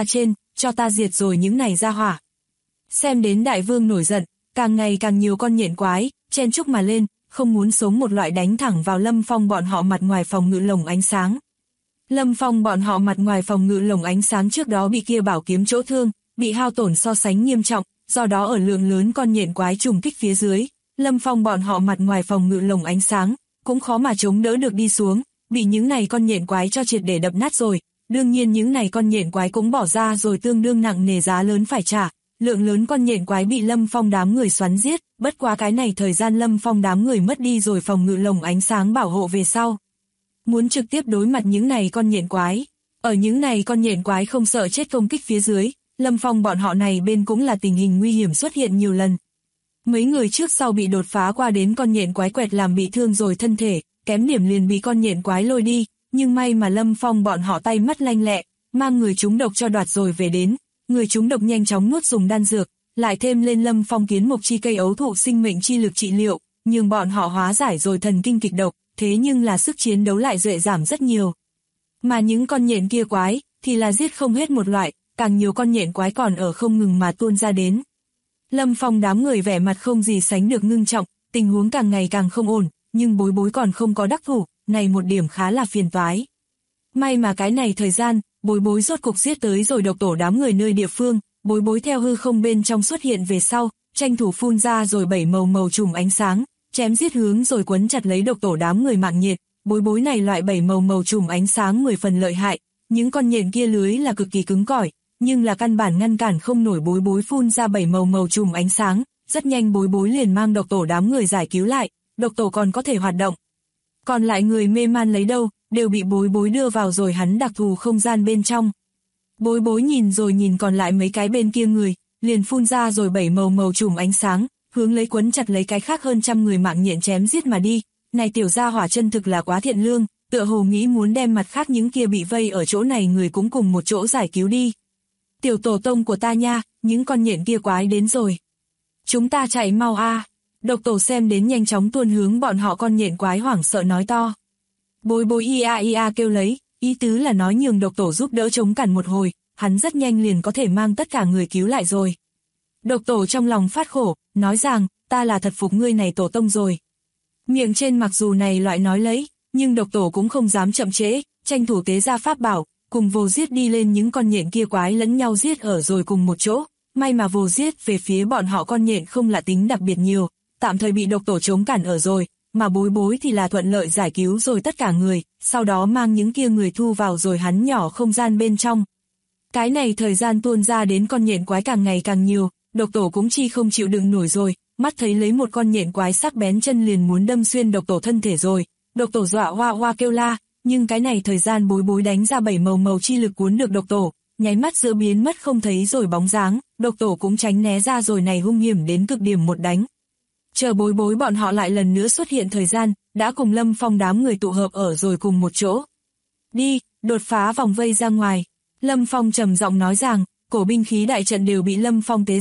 cho ta diệt rồi những này ra hỏa. Xem đến đại vương nổi giận, càng ngày càng nhiều con nhện quái, chen chúc mà lên, không muốn sống một loại đánh thẳng vào Lâm Phong bọn họ mặt ngoài phòng ngự lồng ánh sáng. Lâm Phong bọn họ mặt ngoài phòng ngự lồng ánh sáng trước đó bị kia bảo kiếm chỗ thương, bị hao tổn so sánh nghiêm trọng, do đó ở lượng lớn con nhện quái trùng kích phía dưới, Lâm Phong bọn họ mặt ngoài phòng ngự lồng ánh sáng, cũng khó mà chống đỡ được đi xuống, bị những này con nhện quái cho triệt để đập nát rồi. Đương nhiên những này con nhện quái cũng bỏ ra rồi tương đương nặng nề giá lớn phải trả. Lượng lớn con nhện quái bị Lâm Phong đám người xoắn giết, bất quá cái này thời gian Lâm Phong đám người mất đi rồi phòng ngự lồng ánh sáng bảo hộ về sau. Muốn trực tiếp đối mặt những này con nhện quái. Ở những này con nhện quái không sợ chết công kích phía dưới, Lâm Phong bọn họ này bên cũng là tình hình nguy hiểm xuất hiện nhiều lần. Mấy người trước sau bị đột phá qua đến con nhện quái quẹt làm bị thương rồi thân thể, kém điểm liền bị con nhện quái lôi đi, nhưng may mà Lâm Phong bọn họ tay mắt lanh lẹ, mang người trúng độc cho đoạt rồi về đến. Người trúng độc nhanh chóng nuốt dùng đan dược, lại thêm lên Lâm Phong kiến mộc chi cây ấu thụ sinh mệnh chi lực trị liệu, nhưng bọn họ hóa giải rồi thần kinh kịch độc, thế nhưng là sức chiến đấu lại duệ giảm rất nhiều. Mà những con nhện kia quái, thì là giết không hết một loại, càng nhiều con nhện quái còn ở không ngừng mà tuôn ra đến. Lâm Phong đám người vẻ mặt không gì sánh được ngưng trọng, tình huống càng ngày càng không ổn, nhưng bối bối còn không có đắc thủ, này một điểm khá là phiền toái. May mà cái này thời gian, bối bối rốt cục giết tới rồi độc tổ đám người nơi địa phương, bối bối theo hư không bên trong xuất hiện về sau, tranh thủ phun ra rồi 7 màu chùm ánh sáng, chém giết hướng rồi quấn chặt lấy độc tổ đám người mạng nhện, bối bối này loại 7 màu chùm ánh sáng 10 phần lợi hại, những con nhện kia lưới là cực kỳ cứng cỏi, nhưng là căn bản ngăn cản không nổi bối bối phun ra 7 màu chùm ánh sáng, rất nhanh bối bối liền mang độc tổ đám người giải cứu lại, độc tổ còn có thể hoạt động. Còn lại người mê man lấy đâu, đều bị bối bối đưa vào rồi hắn đặc thù không gian bên trong. Bối bối nhìn rồi nhìn còn lại mấy cái bên kia người, liền phun ra rồi 7 màu chùm ánh sáng, hướng lấy quấn chặt lấy cái khác hơn trăm người mạng nhện chém giết mà đi. Này tiểu gia hỏa chân thực là quá thiện lương, tựa hồ nghĩ muốn đem mặt khác những kia bị vây ở chỗ này người cũng cùng một chỗ giải cứu đi. Tiểu tổ tông của ta nha, những con nhện kia quái đến rồi. Chúng ta chạy mau a. Độc tổ xem đến nhanh chóng tuôn hướng bọn họ con nhện quái hoảng sợ nói to. Bối bối ia kêu lấy, ý tứ là nói nhường độc tổ giúp đỡ chống cản một hồi, hắn rất nhanh liền có thể mang tất cả người cứu lại rồi. Độc tổ trong lòng phát khổ, nói rằng, ta là thật phục ngươi này tổ tông rồi. Miệng trên mặc dù này loại nói lấy, nhưng độc tổ cũng không dám chậm trễ, tranh thủ tế ra pháp bảo, cùng vồ giết đi lên những con nhện kia quái lẫn nhau giết ở rồi cùng một chỗ. May mà vồ giết về phía bọn họ con nhện không là tính đặc biệt nhiều, tạm thời bị độc tổ chống cản ở rồi, mà bối bối thì là thuận lợi giải cứu rồi tất cả người, sau đó mang những kia người thu vào rồi hắn nhỏ không gian bên trong. Cái này thời gian tuôn ra đến con nhện quái càng ngày càng nhiều, độc tổ cũng chi không chịu đựng nổi rồi, mắt thấy lấy một con nhện quái sắc bén chân liền muốn đâm xuyên độc tổ thân thể rồi, độc tổ dọa hoa hoa kêu la, nhưng cái này thời gian bối bối đánh ra 7 màu chi lực cuốn được độc tổ, nháy mắt giữa biến mất không thấy rồi bóng dáng, độc tổ cũng tránh né ra rồi này hung hiểm đến cực điểm một đánh. Chờ bối bối bọn họ lại lần nữa xuất hiện thời gian, đã cùng Lâm Phong đám người tụ hợp ở rồi cùng một chỗ. Đi, đột phá vòng vây ra ngoài. Lâm Phong trầm giọng nói rằng, cổ binh khí đại trận đều bị Lâm Phong tế ra,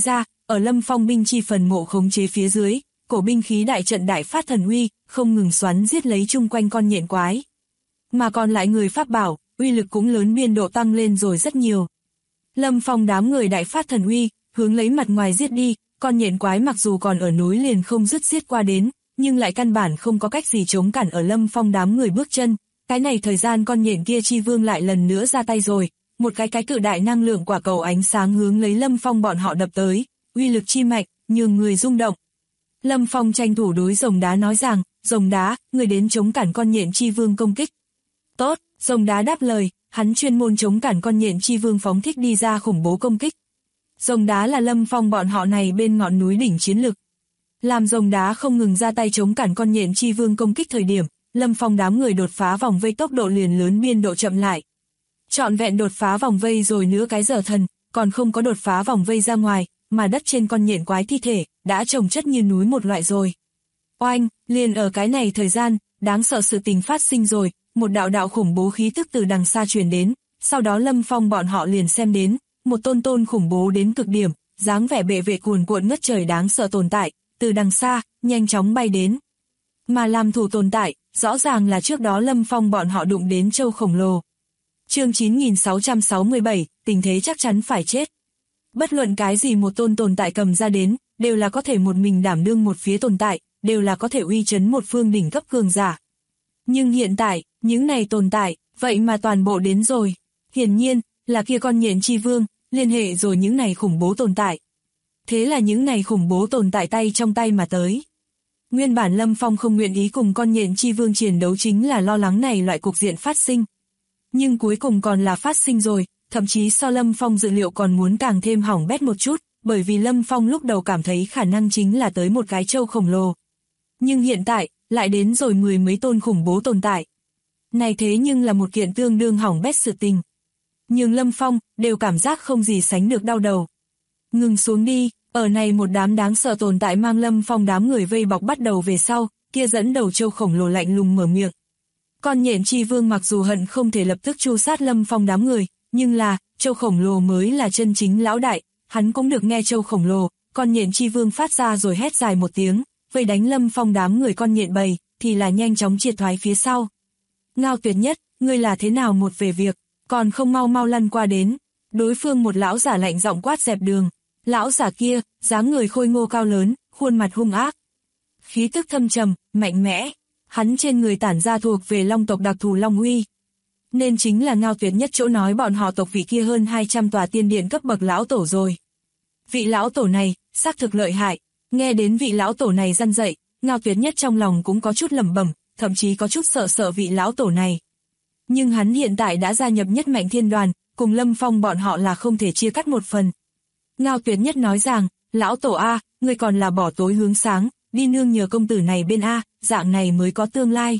ở Lâm Phong binh chi phần mộ khống chế phía dưới, cổ binh khí đại trận đại phát thần uy, không ngừng xoắn giết lấy chung quanh con nhện quái. Mà còn lại người pháp bảo, uy lực cũng lớn biên độ tăng lên rồi rất nhiều. Lâm Phong đám người đại phát thần uy, hướng lấy mặt ngoài giết đi, con nhện quái mặc dù còn ở núi liền không dứt giết qua đến, nhưng lại căn bản không có cách gì chống cản ở Lâm Phong đám người bước chân. Cái này thời gian con nhện kia chi vương lại lần nữa ra tay rồi, một cái cự đại năng lượng quả cầu ánh sáng hướng lấy Lâm Phong bọn họ đập tới, uy lực chi mạnh, nhường người rung động. Lâm Phong tranh thủ đối rồng đá nói rằng, rồng đá, người đến chống cản con nhện chi vương công kích. Tốt, rồng đá đáp lời, hắn chuyên môn chống cản con nhện chi vương phóng thích đi ra khủng bố công kích. Rồng đá là Lâm Phong bọn họ này bên ngọn núi đỉnh chiến lực. Làm rồng đá không ngừng ra tay chống cản con nhện chi vương công kích thời điểm, Lâm Phong đám người đột phá vòng vây tốc độ liền lớn biên độ chậm lại. Trọn vẹn đột phá vòng vây rồi nữa cái giờ thần, còn không có đột phá vòng vây ra ngoài, mà đất trên con nhện quái thi thể, đã chồng chất như núi một loại rồi. Oanh, liền ở cái này thời gian, đáng sợ sự tình phát sinh rồi, một đạo đạo khủng bố khí tức từ đằng xa truyền đến, sau đó Lâm Phong bọn họ liền xem đến, một tôn khủng bố đến cực điểm, dáng vẻ bệ vệ cuồn cuộn ngất trời đáng sợ tồn tại, từ đằng xa, nhanh chóng bay đến. Mà làm thủ tồn tại, rõ ràng là trước đó Lâm Phong bọn họ đụng đến châu khổng lồ. Chương 9667, tình thế chắc chắn phải chết. Bất luận cái gì một tồn tại cầm ra đến, đều là có thể một mình đảm đương một phía tồn tại, đều là có thể uy chấn một phương đỉnh cấp cường giả. Nhưng hiện tại, những này tồn tại, vậy mà toàn bộ đến rồi. Hiển nhiên, là kia con nhện chi vương, liên hệ rồi những này khủng bố tồn tại. Thế là những này khủng bố tồn tại tay trong tay mà tới. Nguyên bản Lâm Phong không nguyện ý cùng con nhện chi vương chiến đấu chính là lo lắng này loại cục diện phát sinh. Nhưng cuối cùng còn là phát sinh rồi, thậm chí so Lâm Phong dự liệu còn muốn càng thêm hỏng bét một chút, bởi vì Lâm Phong lúc đầu cảm thấy khả năng chính là tới một cái châu khổng lồ. Nhưng hiện tại, lại đến rồi mười mấy tôn khủng bố tồn tại. Này thế nhưng là một kiện tương đương hỏng bét sự tình. Nhưng Lâm Phong, đều cảm giác không gì sánh được đau đầu. Ngừng xuống đi, ở này một đám đáng sợ tồn tại mang Lâm Phong đám người vây bọc bắt đầu về sau, kia dẫn đầu châu khổng lồ lạnh lùng mở miệng. Con nhện chi vương mặc dù hận không thể lập tức tru sát Lâm Phong đám người, nhưng là, châu khổng lồ mới là chân chính lão đại, hắn cũng được nghe châu khổng lồ, con nhện chi vương phát ra rồi hét dài một tiếng, vây đánh Lâm Phong đám người con nhện bầy, thì là nhanh chóng triệt thoái phía sau. Ngao Tuyệt Nhất, ngươi là thế nào một về việc, còn không mau mau lăn qua đến. Đối phương một lão giả lạnh giọng quát dẹp đường. Lão giả kia, dáng người khôi ngô cao lớn, khuôn mặt hung ác. Khí tức thâm trầm, mạnh mẽ. Hắn trên người tản ra thuộc về long tộc đặc thù long uy. Nên chính là Ngao Tuyệt Nhất chỗ nói bọn họ tộc vị kia hơn 200 tòa tiên điện cấp bậc lão tổ rồi. Vị lão tổ này, xác thực lợi hại. Nghe đến vị lão tổ này răn dậy, Ngao Tuyệt Nhất trong lòng cũng có chút lẩm bẩm, thậm chí có chút sợ vị lão tổ này. Nhưng hắn hiện tại đã gia nhập Nhất Mạnh Thiên Đoàn, cùng Lâm Phong bọn họ là không thể chia cắt một phần. Ngao Tuyệt Nhất nói rằng, lão tổ A, ngươi còn là bỏ tối hướng sáng, đi nương nhờ công tử này bên A, dạng này mới có tương lai.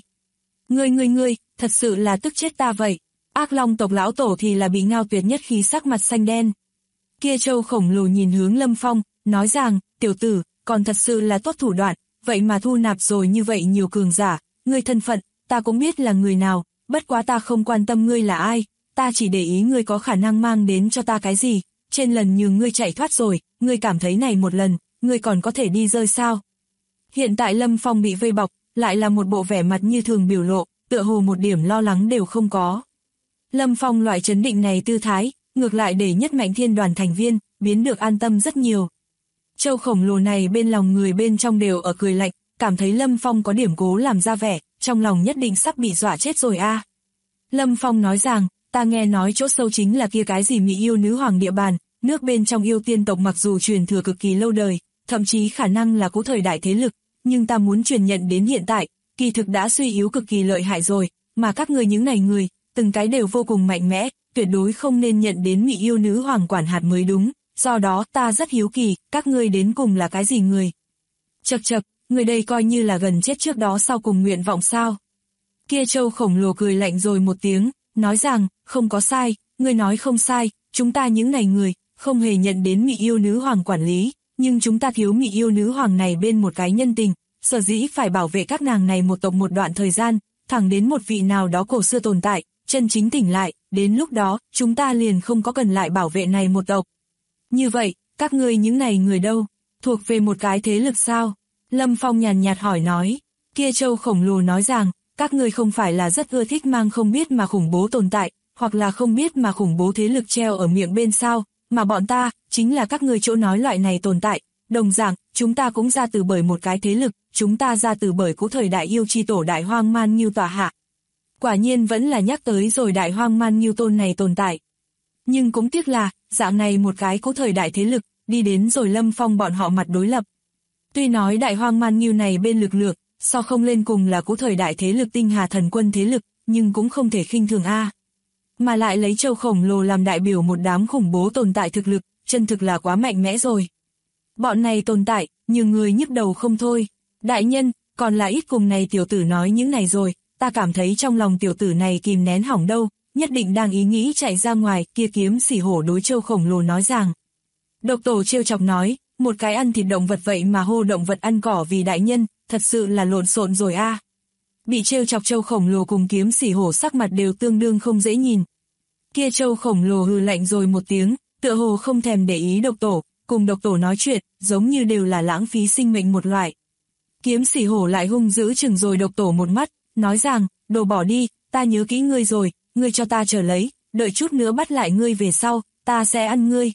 Ngươi, thật sự là tức chết ta vậy. Ác Long tộc lão tổ thì là bị Ngao Tuyệt Nhất khí sắc mặt xanh đen. Kia châu khổng lồ nhìn hướng Lâm Phong, nói rằng, tiểu tử, còn thật sự là tốt thủ đoạn, vậy mà thu nạp rồi như vậy nhiều cường giả, ngươi thân phận, ta cũng biết là người nào, bất quá ta không quan tâm ngươi là ai, ta chỉ để ý ngươi có khả năng mang đến cho ta cái gì, trên lần nhường ngươi chạy thoát rồi, ngươi cảm thấy này một lần, ngươi còn có thể đi rơi sao? Hiện tại Lâm Phong bị vây bọc, lại là một bộ vẻ mặt như thường biểu lộ, tựa hồ một điểm lo lắng đều không có. Lâm Phong loại trấn định này tư thái, ngược lại để Nhất Mạnh Thiên Đoàn thành viên, biến được an tâm rất nhiều. Châu khổng lồ này bên lòng người bên trong đều ở cười lạnh, cảm thấy Lâm Phong có điểm cố làm ra vẻ, trong lòng nhất định sắp bị dọa chết rồi a. Lâm Phong nói rằng, ta nghe nói chỗ sâu chính là kia cái gì Mỹ yêu nữ hoàng địa bàn, nước bên trong yêu tiên tộc mặc dù truyền thừa cực kỳ lâu đời, thậm chí khả năng là cũ thời đại thế lực, nhưng ta muốn truyền nhận đến hiện tại, kỳ thực đã suy yếu cực kỳ lợi hại rồi, mà các người những này người, từng cái đều vô cùng mạnh mẽ, tuyệt đối không nên nhận đến Mỹ yêu nữ hoàng quản hạt mới đúng, do đó ta rất hiếu kỳ, các ngươi đến cùng là cái gì người? Chậc, người đây coi như là gần chết trước đó sau cùng nguyện vọng sao? Kia châu khổng lồ cười lạnh rồi một tiếng, nói rằng, không có sai, ngươi nói không sai, chúng ta những này người, không hề nhận đến Mỹ yêu nữ hoàng quản lý, nhưng chúng ta thiếu Mỹ yêu nữ hoàng này bên một cái nhân tình, sở dĩ phải bảo vệ các nàng này một tộc một đoạn thời gian, thẳng đến một vị nào đó cổ xưa tồn tại, chân chính tỉnh lại, đến lúc đó, chúng ta liền không có cần lại bảo vệ này một tộc. Như vậy, các ngươi những này người đâu? Thuộc về một cái thế lực sao? Lâm Phong nhàn nhạt hỏi nói. Kia Châu khổng lồ nói rằng, các ngươi không phải là rất ưa thích mang không biết mà khủng bố tồn tại, hoặc là không biết mà khủng bố thế lực treo ở miệng bên sao, mà bọn ta, chính là các ngươi chỗ nói loại này tồn tại. Đồng dạng, chúng ta cũng ra từ bởi một cái thế lực, chúng ta ra từ bởi cũ thời đại yêu chi tổ Đại Hoang Man Nghiêu tọa hạ. Quả nhiên vẫn là nhắc tới rồi Đại Hoang Man Nghiêu tôn này tồn tại. Nhưng cũng tiếc là, dạng này một cái cũ thời đại thế lực, đi đến rồi Lâm Phong bọn họ mặt đối lập. Tuy nói Đại Hoang Man Nghiêu này bên lực lượng, so không lên cùng là cũ thời đại thế lực Tinh Hà Thần Quân thế lực, nhưng cũng không thể khinh thường a. Mà lại lấy Châu khổng lồ làm đại biểu một đám khủng bố tồn tại thực lực, chân thực là quá mạnh mẽ rồi. Bọn này tồn tại, nhiều người nhức đầu không thôi. Đại nhân, còn là ít cùng này tiểu tử nói những này rồi, ta cảm thấy trong lòng tiểu tử này kìm nén hỏng đâu, nhất định đang ý nghĩ chạy ra ngoài, kia Kiếm Sỉ Hổ đối Châu khổng lồ nói rằng. Độc Tổ trêu chọc nói, một cái ăn thịt động vật vậy mà hô động vật ăn cỏ vì đại nhân, thật sự là lộn xộn rồi a. Bị trêu chọc Châu khổng lồ cùng Kiếm Sỉ Hổ sắc mặt đều tương đương không dễ nhìn. Kia Châu khổng lồ hừ lạnh rồi một tiếng, tựa hồ không thèm để ý Độc Tổ, cùng Độc Tổ nói chuyện, giống như đều là lãng phí sinh mệnh một loại. Kiếm Sỉ Hổ lại hung dữ chừng rồi Độc Tổ một mắt, nói rằng, đồ bỏ đi, ta nhớ kỹ ngươi rồi, ngươi cho ta chờ lấy, đợi chút nữa bắt lại ngươi về sau, ta sẽ ăn ngươi.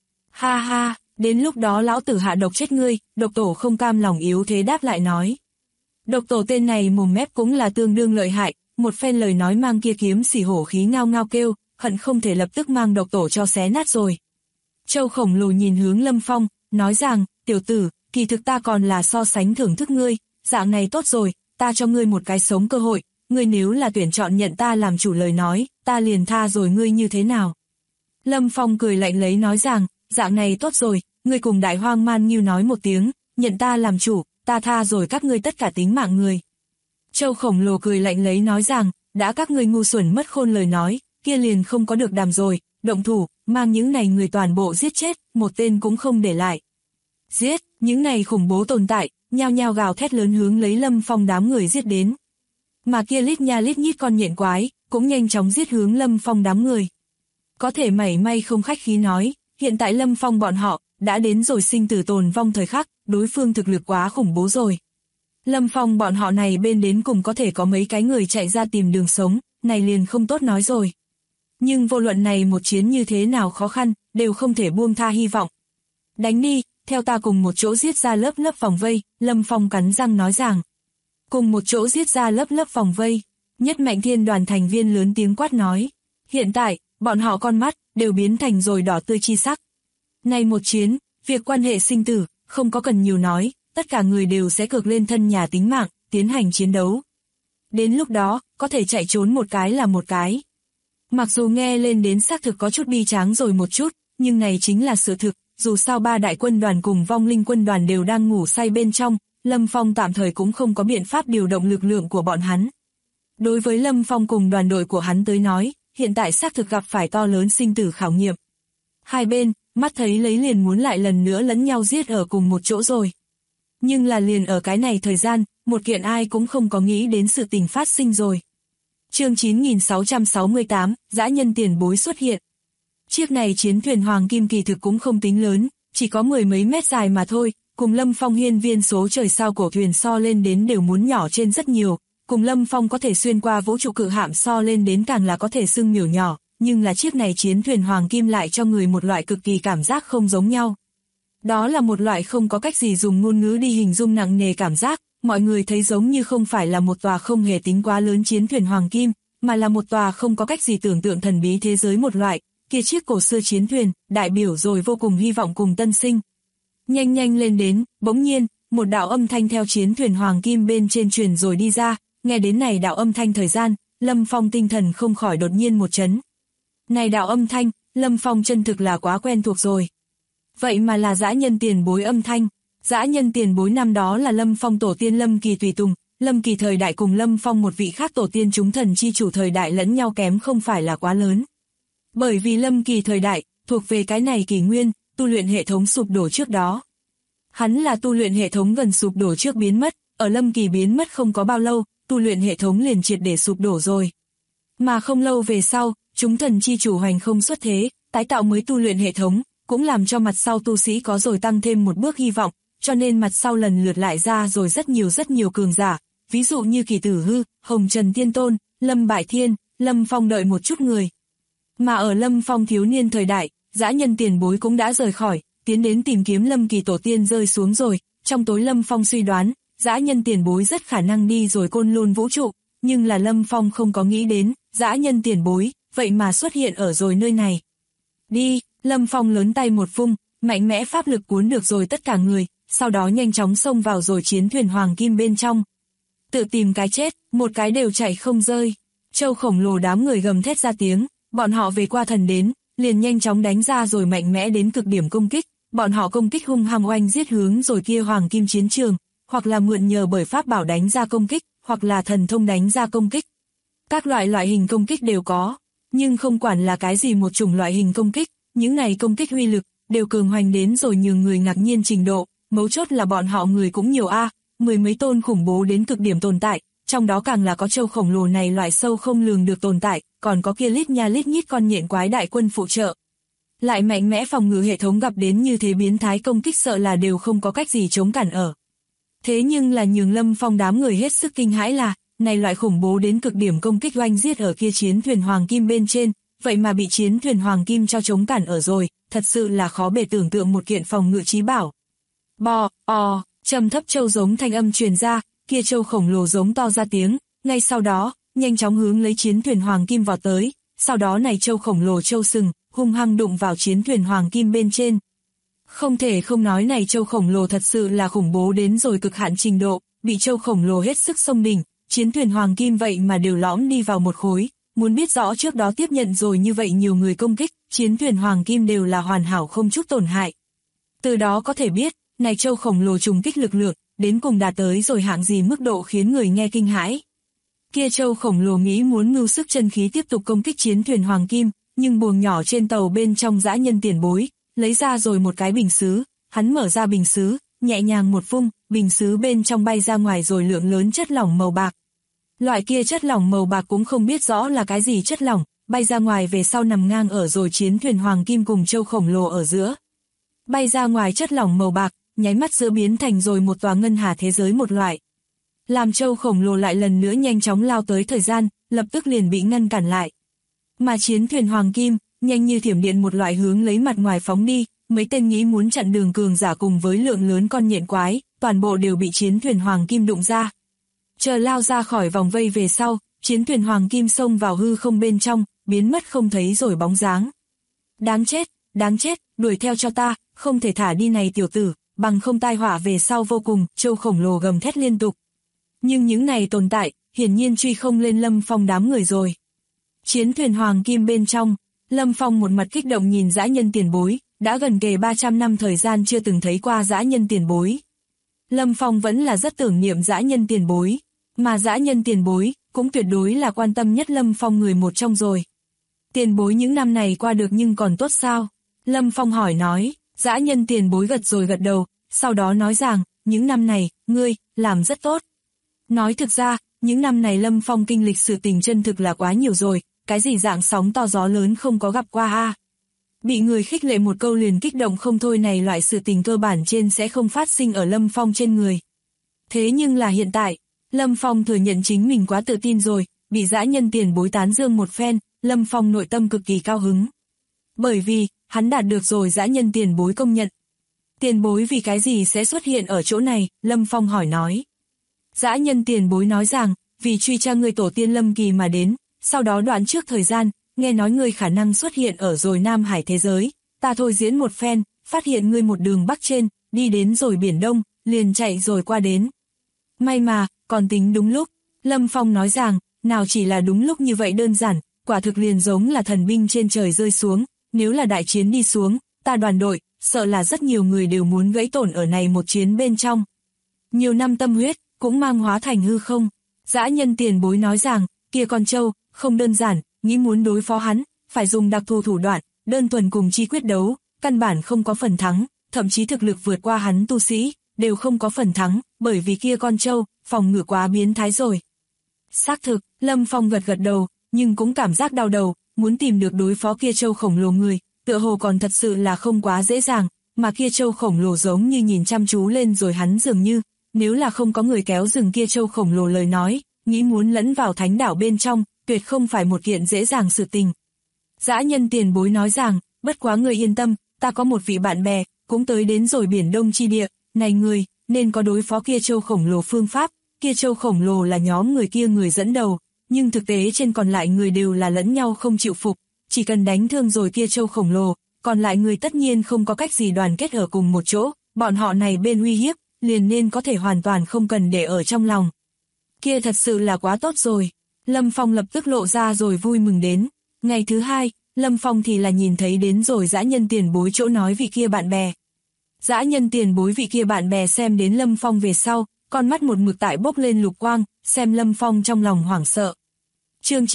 Ha ha, đến lúc đó lão tử hạ độc chết ngươi, Độc Tổ không cam lòng yếu thế đáp lại nói. Độc Tổ tên này mồm mép cũng là tương đương lợi hại, một phen lời nói mang kia Kiếm Sỉ Hổ khí ngao ngao kêu, hận không thể lập tức mang Độc Tổ cho xé nát rồi. Châu khổng lồ nhìn hướng Lâm Phong, nói rằng, tiểu tử, kỳ thực ta còn là so sánh thưởng thức ngươi, dạng này tốt rồi, ta cho ngươi một cái sống cơ hội, ngươi nếu là tuyển chọn nhận ta làm chủ lời nói, ta liền tha rồi ngươi như thế nào. Lâm Phong cười lạnh lấy nói rằng, dạng này tốt rồi, ngươi cùng Đại Hoang Man Nghiêu nói một tiếng, nhận ta làm chủ, ta tha rồi các ngươi tất cả tính mạng người. Châu khổng lồ cười lạnh lấy nói rằng, đã các ngươi ngu xuẩn mất khôn lời nói, kia liền không có được đàm rồi, động thủ, mang những này người toàn bộ giết chết, một tên cũng không để lại. Giết, những này khủng bố tồn tại, nhao nhao gào thét lớn hướng lấy Lâm Phong đám người giết đến. Mà kia lít nha lít nhít con nhện quái, cũng nhanh chóng giết hướng Lâm Phong đám người. Có thể mảy may không khách khí nói, hiện tại Lâm Phong bọn họ, đã đến rồi sinh tử tồn vong thời khắc, đối phương thực lực quá khủng bố rồi. Lâm Phong bọn họ này bên đến cùng có thể có mấy cái người chạy ra tìm đường sống, này liền không tốt nói rồi. Nhưng vô luận này một chiến như thế nào khó khăn, đều không thể buông tha hy vọng. Đánh đi, theo ta cùng một chỗ giết ra lớp lớp vòng vây, Lâm Phong cắn răng nói rằng. Cùng một chỗ giết ra lớp lớp vòng vây, Nhất Mạnh Thiên đoàn thành viên lớn tiếng quát nói. Hiện tại, bọn họ con mắt, đều biến thành rồi đỏ tươi chi sắc. Này một chiến, việc quan hệ sinh tử, không có cần nhiều nói, tất cả người đều sẽ cược lên thân nhà tính mạng, tiến hành chiến đấu. Đến lúc đó, có thể chạy trốn một cái là một cái. Mặc dù nghe lên đến xác thực có chút bi tráng rồi một chút, nhưng này chính là sự thực, dù sao ba đại quân đoàn cùng vong linh quân đoàn đều đang ngủ say bên trong, Lâm Phong tạm thời cũng không có biện pháp điều động lực lượng của bọn hắn. Đối với Lâm Phong cùng đoàn đội của hắn tới nói, hiện tại xác thực gặp phải to lớn sinh tử khảo nghiệm. Hai bên, mắt thấy lấy liền muốn lại lần nữa lẫn nhau giết ở cùng một chỗ rồi. Nhưng là liền ở cái này thời gian, một kiện ai cũng không có nghĩ đến sự tình phát sinh rồi. Chương 9668, dã nhân tiền bối xuất hiện. Chiếc này chiến thuyền Hoàng Kim kỳ thực cũng không tính lớn, chỉ có mười mấy mét dài mà thôi, cùng Lâm Phong hiên viên số trời sao cổ thuyền so lên đến đều muốn nhỏ trên rất nhiều, cùng Lâm Phong có thể xuyên qua vũ trụ cự hạm so lên đến càng là có thể xưng miểu nhỏ, nhưng là chiếc này chiến thuyền Hoàng Kim lại cho người một loại cực kỳ cảm giác không giống nhau. Đó là một loại không có cách gì dùng ngôn ngữ đi hình dung nặng nề cảm giác, mọi người thấy giống như không phải là một tòa không hề tính quá lớn chiến thuyền Hoàng Kim, mà là một tòa không có cách gì tưởng tượng thần bí thế giới một loại, kia chiếc cổ xưa chiến thuyền, đại biểu rồi vô cùng hy vọng cùng tân sinh. Nhanh nhanh lên đến, bỗng nhiên, một đạo âm thanh theo chiến thuyền Hoàng Kim bên trên truyền rồi đi ra, nghe đến này đạo âm thanh thời gian, Lâm Phong tinh thần không khỏi đột nhiên một chấn. Này đạo âm thanh, Lâm Phong chân thực là quá quen thuộc rồi. Vậy mà là dã nhân tiền bối âm thanh. Dã nhân tiền bối năm đó là Lâm Phong tổ tiên Lâm Kỳ tùy tùng, Lâm Kỳ thời đại cùng Lâm Phong một vị khác tổ tiên chúng thần chi chủ thời đại lẫn nhau kém không phải là quá lớn. Bởi vì Lâm Kỳ thời đại, thuộc về cái này kỷ nguyên, tu luyện hệ thống sụp đổ trước đó. Hắn là tu luyện hệ thống gần sụp đổ trước biến mất, ở Lâm Kỳ biến mất không có bao lâu, tu luyện hệ thống liền triệt để sụp đổ rồi. Mà không lâu về sau, chúng thần chi chủ hoành không xuất thế, tái tạo mới tu luyện hệ thống, cũng làm cho mặt sau tu sĩ có rồi tăng thêm một bước hy vọng, cho nên mặt sau lần lượt lại ra rồi rất nhiều cường giả, ví dụ như Kỳ Tử Hư, Hồng Trần Tiên Tôn, Lâm Bại Thiên, Lâm Phong đợi một chút người. Mà ở Lâm Phong thiếu niên thời đại, dã nhân tiền bối cũng đã rời khỏi, tiến đến tìm kiếm Lâm Kỳ tổ tiên rơi xuống rồi. Trong tối Lâm Phong suy đoán, dã nhân tiền bối rất khả năng đi rồi côn lôn vũ trụ, nhưng là Lâm Phong không có nghĩ đến, dã nhân tiền bối, vậy mà xuất hiện ở rồi nơi này. Đi, Lâm Phong lớn tay một vung, mạnh mẽ pháp lực cuốn được rồi tất cả người, sau đó nhanh chóng xông vào rồi chiến thuyền hoàng kim bên trong. Tự tìm cái chết, một cái đều chạy không rơi. Châu khổng lồ đám người gầm thét ra tiếng, bọn họ về qua thần đến, liền nhanh chóng đánh ra rồi mạnh mẽ đến cực điểm công kích. Bọn họ công kích hung hăng oanh giết hướng rồi kia hoàng kim chiến trường, hoặc là mượn nhờ bởi pháp bảo đánh ra công kích, hoặc là thần thông đánh ra công kích. Các loại hình công kích đều có, nhưng không quản là cái gì một chủng loại hình công kích, những này công kích uy lực đều cường hoành đến rồi nhường người ngạc nhiên trình độ, mấu chốt là bọn họ người cũng nhiều mười mấy tôn khủng bố đến cực điểm tồn tại, trong đó càng là có châu khổng lồ này loại sâu không lường được tồn tại, còn có kia lít nha lít nhít con nhện quái đại quân phụ trợ. Lại mạnh mẽ phòng ngự hệ thống gặp đến như thế biến thái công kích sợ là đều không có cách gì chống cản ở. Thế nhưng là nhường Lâm Phong đám người hết sức kinh hãi là, này loại khủng bố đến cực điểm công kích oanh giết ở kia chiến thuyền hoàng kim bên trên, vậy mà bị chiến thuyền hoàng kim cho chống cản ở rồi, thật sự là khó bề tưởng tượng một kiện phòng ngự trí bảo. Trầm thấp châu giống thanh âm truyền ra, kia châu khổng lồ giống to ra tiếng, ngay sau đó, nhanh chóng hướng lấy chiến thuyền hoàng kim vọt tới, sau đó này châu khổng lồ châu sừng, hung hăng đụng vào chiến thuyền hoàng kim bên trên. Không thể không nói này châu khổng lồ thật sự là khủng bố đến rồi cực hạn trình độ, bị châu khổng lồ hết sức xông đỉnh, chiến thuyền hoàng kim vậy mà đều lõm đi vào một khối, muốn biết rõ trước đó tiếp nhận rồi như vậy nhiều người công kích, chiến thuyền hoàng kim đều là hoàn hảo không chút tổn hại. Từ đó có thể biết, này châu khổng lồ trùng kích lực lượng, đến cùng đạt tới rồi hạng gì mức độ khiến người nghe kinh hãi. Kia châu khổng lồ nghĩ muốn mưu sức chân khí tiếp tục công kích chiến thuyền hoàng kim, nhưng buồng nhỏ trên tàu bên trong dã nhân tiền bối, lấy ra rồi một cái bình sứ, hắn mở ra bình sứ, nhẹ nhàng một vung, bình sứ bên trong bay ra ngoài rồi lượng lớn chất lỏng màu bạc. Loại kia chất lỏng màu bạc cũng không biết rõ là cái gì chất lỏng, bay ra ngoài về sau nằm ngang ở rồi chiến thuyền hoàng kim cùng châu khổng lồ ở giữa. Bay ra ngoài chất lỏng màu bạc, nháy mắt giữa biến thành rồi một tòa ngân hà thế giới một loại. Làm châu khổng lồ lại lần nữa nhanh chóng lao tới thời gian, lập tức liền bị ngăn cản lại. Mà chiến thuyền hoàng kim, nhanh như thiểm điện một loại hướng lấy mặt ngoài phóng đi, mấy tên nghĩ muốn chặn đường cường giả cùng với lượng lớn con nhện quái, toàn bộ đều bị chiến thuyền hoàng kim đụng ra. Chờ lao ra khỏi vòng vây về sau, chiến thuyền hoàng kim xông vào hư không bên trong, biến mất không thấy rồi bóng dáng. Đáng chết, đuổi theo cho ta, không thể thả đi này tiểu tử, bằng không tai họa về sau vô cùng, châu khổng lồ gầm thét liên tục. Nhưng những này tồn tại, hiển nhiên truy không lên Lâm Phong đám người rồi. Chiến thuyền hoàng kim bên trong, Lâm Phong một mặt kích động nhìn dã nhân tiền bối, đã gần kề 300 năm thời gian chưa từng thấy qua dã nhân tiền bối. Lâm Phong vẫn là rất tưởng niệm dã nhân tiền bối, mà dã nhân tiền bối cũng tuyệt đối là quan tâm nhất Lâm Phong người một trong rồi. Tiền bối những năm này qua được nhưng còn tốt sao? Lâm Phong hỏi nói, dã nhân tiền bối gật đầu, sau đó nói rằng, những năm này, ngươi, làm rất tốt. Nói thực ra, những năm này Lâm Phong kinh lịch sự tình chân thực là quá nhiều rồi, cái gì dạng sóng to gió lớn không có gặp qua Bị người khích lệ một câu liền kích động không thôi này loại sự tình cơ bản trên sẽ không phát sinh ở Lâm Phong trên người. Thế nhưng là hiện tại, Lâm Phong thừa nhận chính mình quá tự tin rồi, bị dã nhân tiền bối tán dương một phen, Lâm Phong nội tâm cực kỳ cao hứng. Bởi vì, hắn đạt được rồi dã nhân tiền bối công nhận. Tiền bối vì cái gì sẽ xuất hiện ở chỗ này, Lâm Phong hỏi nói. Dã nhân tiền bối nói rằng, vì truy tra người tổ tiên Lâm Kỳ mà đến, sau đó đoạn trước thời gian, nghe nói ngươi khả năng xuất hiện ở rồi Nam Hải thế giới, ta thôi diễn một phen, phát hiện ngươi một đường bắc trên, đi đến rồi Biển Đông, liền chạy rồi qua đến. May mà, còn tính đúng lúc, Lâm Phong nói rằng, nào chỉ là đúng lúc như vậy đơn giản, quả thực liền giống là thần binh trên trời rơi xuống, nếu là đại chiến đi xuống, ta đoàn đội, sợ là rất nhiều người đều muốn gãy tổn ở này một chiến bên trong. Nhiều năm tâm huyết, cũng mang hóa thành hư không. Dã nhân tiền bối nói rằng, kia con trâu, không đơn giản, nghĩ muốn đối phó hắn, phải dùng đặc thù thủ đoạn, đơn thuần cùng chi quyết đấu, căn bản không có phần thắng, thậm chí thực lực vượt qua hắn tu sĩ, đều không có phần thắng, bởi vì kia con trâu, phòng ngự quá biến thái rồi. Xác thực, Lâm Phong gật đầu, nhưng cũng cảm giác đau đầu, muốn tìm được đối phó kia trâu khổng lồ người, tựa hồ còn thật sự là không quá dễ dàng, mà kia trâu khổng lồ giống như nhìn chăm chú lên rồi hắn dường như, nếu là không có người kéo dừng kia trâu khổng lồ lời nói, nghĩ muốn lẫn vào thánh đảo bên trong, tuyệt không phải một kiện dễ dàng sự tình. Dã nhân tiền bối nói rằng, bất quá người yên tâm, ta có một vị bạn bè, cũng tới đến rồi biển Đông chi địa, này người, nên có đối phó kia trâu khổng lồ phương pháp, kia trâu khổng lồ là nhóm người kia người dẫn đầu, nhưng thực tế trên còn lại người đều là lẫn nhau không chịu phục, chỉ cần đánh thương rồi kia trâu khổng lồ, còn lại người tất nhiên không có cách gì đoàn kết ở cùng một chỗ, bọn họ này bên uy hiếp, liền nên có thể hoàn toàn không cần để ở trong lòng. Kia thật sự là quá tốt rồi. Lâm Phong lập tức lộ ra rồi vui mừng đến. Ngày thứ hai, Lâm Phong thì là nhìn thấy đến rồi dã nhân tiền bối chỗ nói vị kia bạn bè. Dã nhân tiền bối vị kia bạn bè xem đến Lâm Phong về sau, con mắt một mực tại bốc lên lục quang, xem Lâm Phong trong lòng hoảng sợ. Chương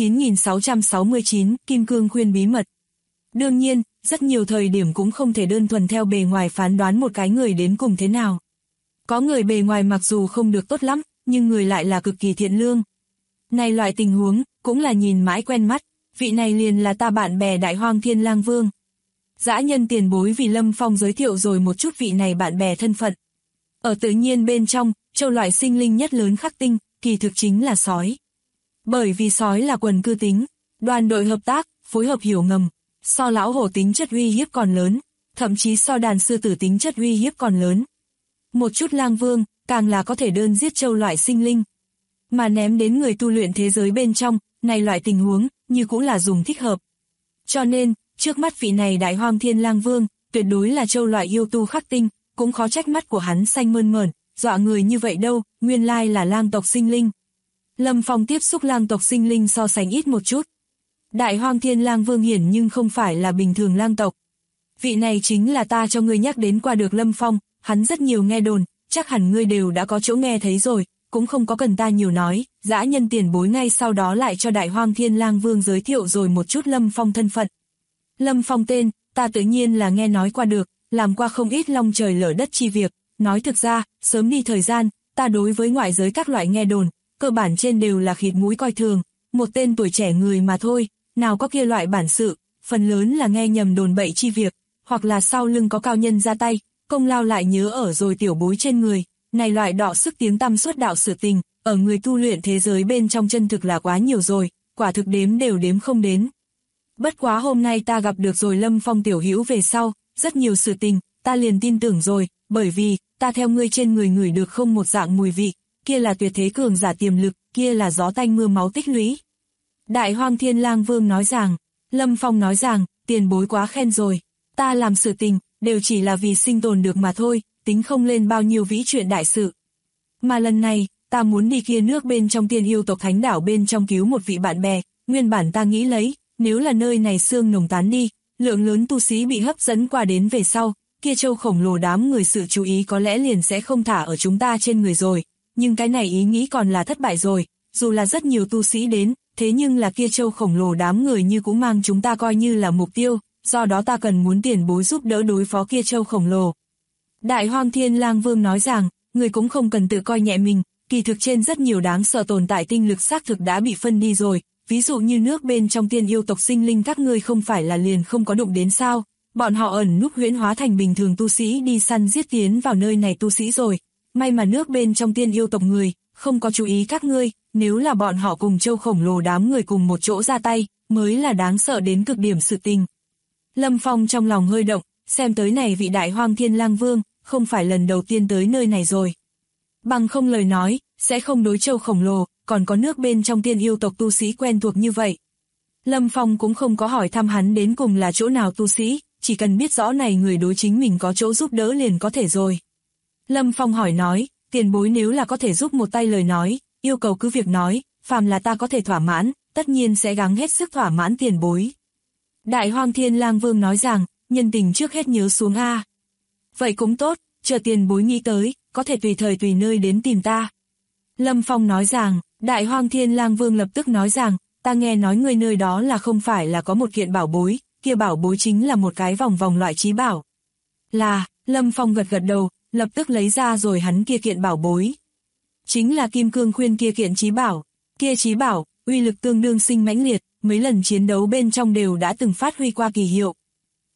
9669, Kim Cương khuyên bí mật. Đương nhiên, rất nhiều thời điểm cũng không thể đơn thuần theo bề ngoài phán đoán một cái người đến cùng thế nào. Có người bề ngoài mặc dù không được tốt lắm, nhưng người lại là cực kỳ thiện lương. Này loại tình huống, cũng là nhìn mãi quen mắt, vị này liền là ta bạn bè Đại Hoang Thiên Lang Vương. Dã nhân tiền bối vì Lâm Phong giới thiệu rồi một chút vị này bạn bè thân phận. Ở tự nhiên bên trong, châu loại sinh linh nhất lớn khắc tinh, kỳ thực chính là sói. Bởi vì sói là quần cư tính, đoàn đội hợp tác, phối hợp hiểu ngầm, so lão hổ tính chất uy hiếp còn lớn, thậm chí so đàn sư tử tính chất uy hiếp còn lớn. Một chút lang vương, càng là có thể đơn giết châu loại sinh linh. Mà ném đến người tu luyện thế giới bên trong, này loại tình huống, như cũng là dùng thích hợp. Cho nên, trước mắt vị này Đại Hoang Thiên Lang Vương, tuyệt đối là châu loại yêu tu khắc tinh, cũng khó trách mắt của hắn xanh mơn mởn, dọa người như vậy đâu, nguyên lai là lang tộc sinh linh. Lâm Phong tiếp xúc lang tộc sinh linh so sánh ít một chút. Đại Hoang Thiên Lang Vương hiển nhưng không phải là bình thường lang tộc. Vị này chính là ta cho ngươi nhắc đến qua được Lâm Phong, hắn rất nhiều nghe đồn, chắc hẳn ngươi đều đã có chỗ nghe thấy rồi, cũng không có cần ta nhiều nói. Dã nhân tiền bối ngay sau đó lại cho Đại Hoang Thiên Lang Vương giới thiệu rồi một chút Lâm Phong thân phận. Lâm Phong tên, ta tự nhiên là nghe nói qua được, làm qua không ít long trời lở đất chi việc, nói thực ra, sớm đi thời gian, ta đối với ngoại giới các loại nghe đồn, cơ bản trên đều là khịt mũi coi thường, một tên tuổi trẻ người mà thôi, nào có kia loại bản sự, phần lớn là nghe nhầm đồn bậy chi việc, hoặc là sau lưng có cao nhân ra tay, công lao lại nhớ ở rồi tiểu bối trên người, này loại đọ sức tiếng tăm suốt đạo sự tình, ở người tu luyện thế giới bên trong chân thực là quá nhiều rồi, quả thực đếm đều đếm không đến. Bất quá hôm nay ta gặp được rồi Lâm Phong tiểu hữu về sau, rất nhiều sự tình, ta liền tin tưởng rồi, bởi vì, ta theo ngươi trên người ngửi được không một dạng mùi vị, kia là tuyệt thế cường giả tiềm lực, kia là gió tanh mưa máu tích lũy. Đại Hoang Thiên Lang Vương nói rằng, Lâm Phong nói rằng, tiền bối quá khen rồi, ta làm sự tình, đều chỉ là vì sinh tồn được mà thôi, tính không lên bao nhiêu vĩ chuyện đại sự. Mà lần này, ta muốn đi kia nước bên trong tiên yêu tộc thánh đảo bên trong cứu một vị bạn bè, nguyên bản ta nghĩ lấy, nếu là nơi này xương nồng tán đi, lượng lớn tu sĩ bị hấp dẫn qua đến về sau, kia châu khổng lồ đám người sự chú ý có lẽ liền sẽ không thả ở chúng ta trên người rồi, nhưng cái này ý nghĩ còn là thất bại rồi, dù là rất nhiều tu sĩ đến, thế nhưng là kia châu khổng lồ đám người như cũng mang chúng ta coi như là mục tiêu, do đó ta cần muốn tiền bối giúp đỡ đối phó kia châu khổng lồ. Đại Hoang Thiên Lang Vương nói rằng, người cũng không cần tự coi nhẹ mình, kỳ thực trên rất nhiều đáng sợ tồn tại tinh lực xác thực đã bị phân đi rồi, ví dụ như nước bên trong tiên yêu tộc sinh linh các ngươi không phải là liền không có đụng đến sao, bọn họ ẩn núp huyễn hóa thành bình thường tu sĩ đi săn giết tiến vào nơi này tu sĩ rồi, may mà nước bên trong tiên yêu tộc người, không có chú ý các ngươi, nếu là bọn họ cùng châu khổng lồ đám người cùng một chỗ ra tay, mới là đáng sợ đến cực điểm sự tình. Lâm Phong trong lòng hơi động, xem tới này vị Đại Hoang Thiên Lang Vương, không phải lần đầu tiên tới nơi này rồi. Bằng không lời nói, sẽ không đối châu khổng lồ, còn có nước bên trong tiên yêu tộc tu sĩ quen thuộc như vậy. Lâm Phong cũng không có hỏi thăm hắn đến cùng là chỗ nào tu sĩ, chỉ cần biết rõ này người đối chính mình có chỗ giúp đỡ liền có thể rồi. Lâm Phong hỏi nói, tiền bối nếu là có thể giúp một tay lời nói, yêu cầu cứ việc nói, phàm là ta có thể thỏa mãn, tất nhiên sẽ gắng hết sức thỏa mãn tiền bối. Đại Hoang Thiên Lang Vương nói rằng, nhân tình trước hết nhớ xuống a. Vậy cũng tốt, chờ tiền bối nghĩ tới, có thể tùy thời tùy nơi đến tìm ta. Lâm Phong nói rằng, Đại Hoang Thiên Lang Vương lập tức nói rằng, ta nghe nói người nơi đó là không phải là có một kiện bảo bối, kia bảo bối chính là một cái vòng vòng loại trí bảo. Là, Lâm Phong gật gật đầu, lập tức lấy ra rồi hắn kia kiện bảo bối. Chính là Kim Cương khuyên kia kiện trí bảo, kia trí bảo, uy lực tương đương sinh mãnh liệt, mấy lần chiến đấu bên trong đều đã từng phát huy qua kỳ hiệu.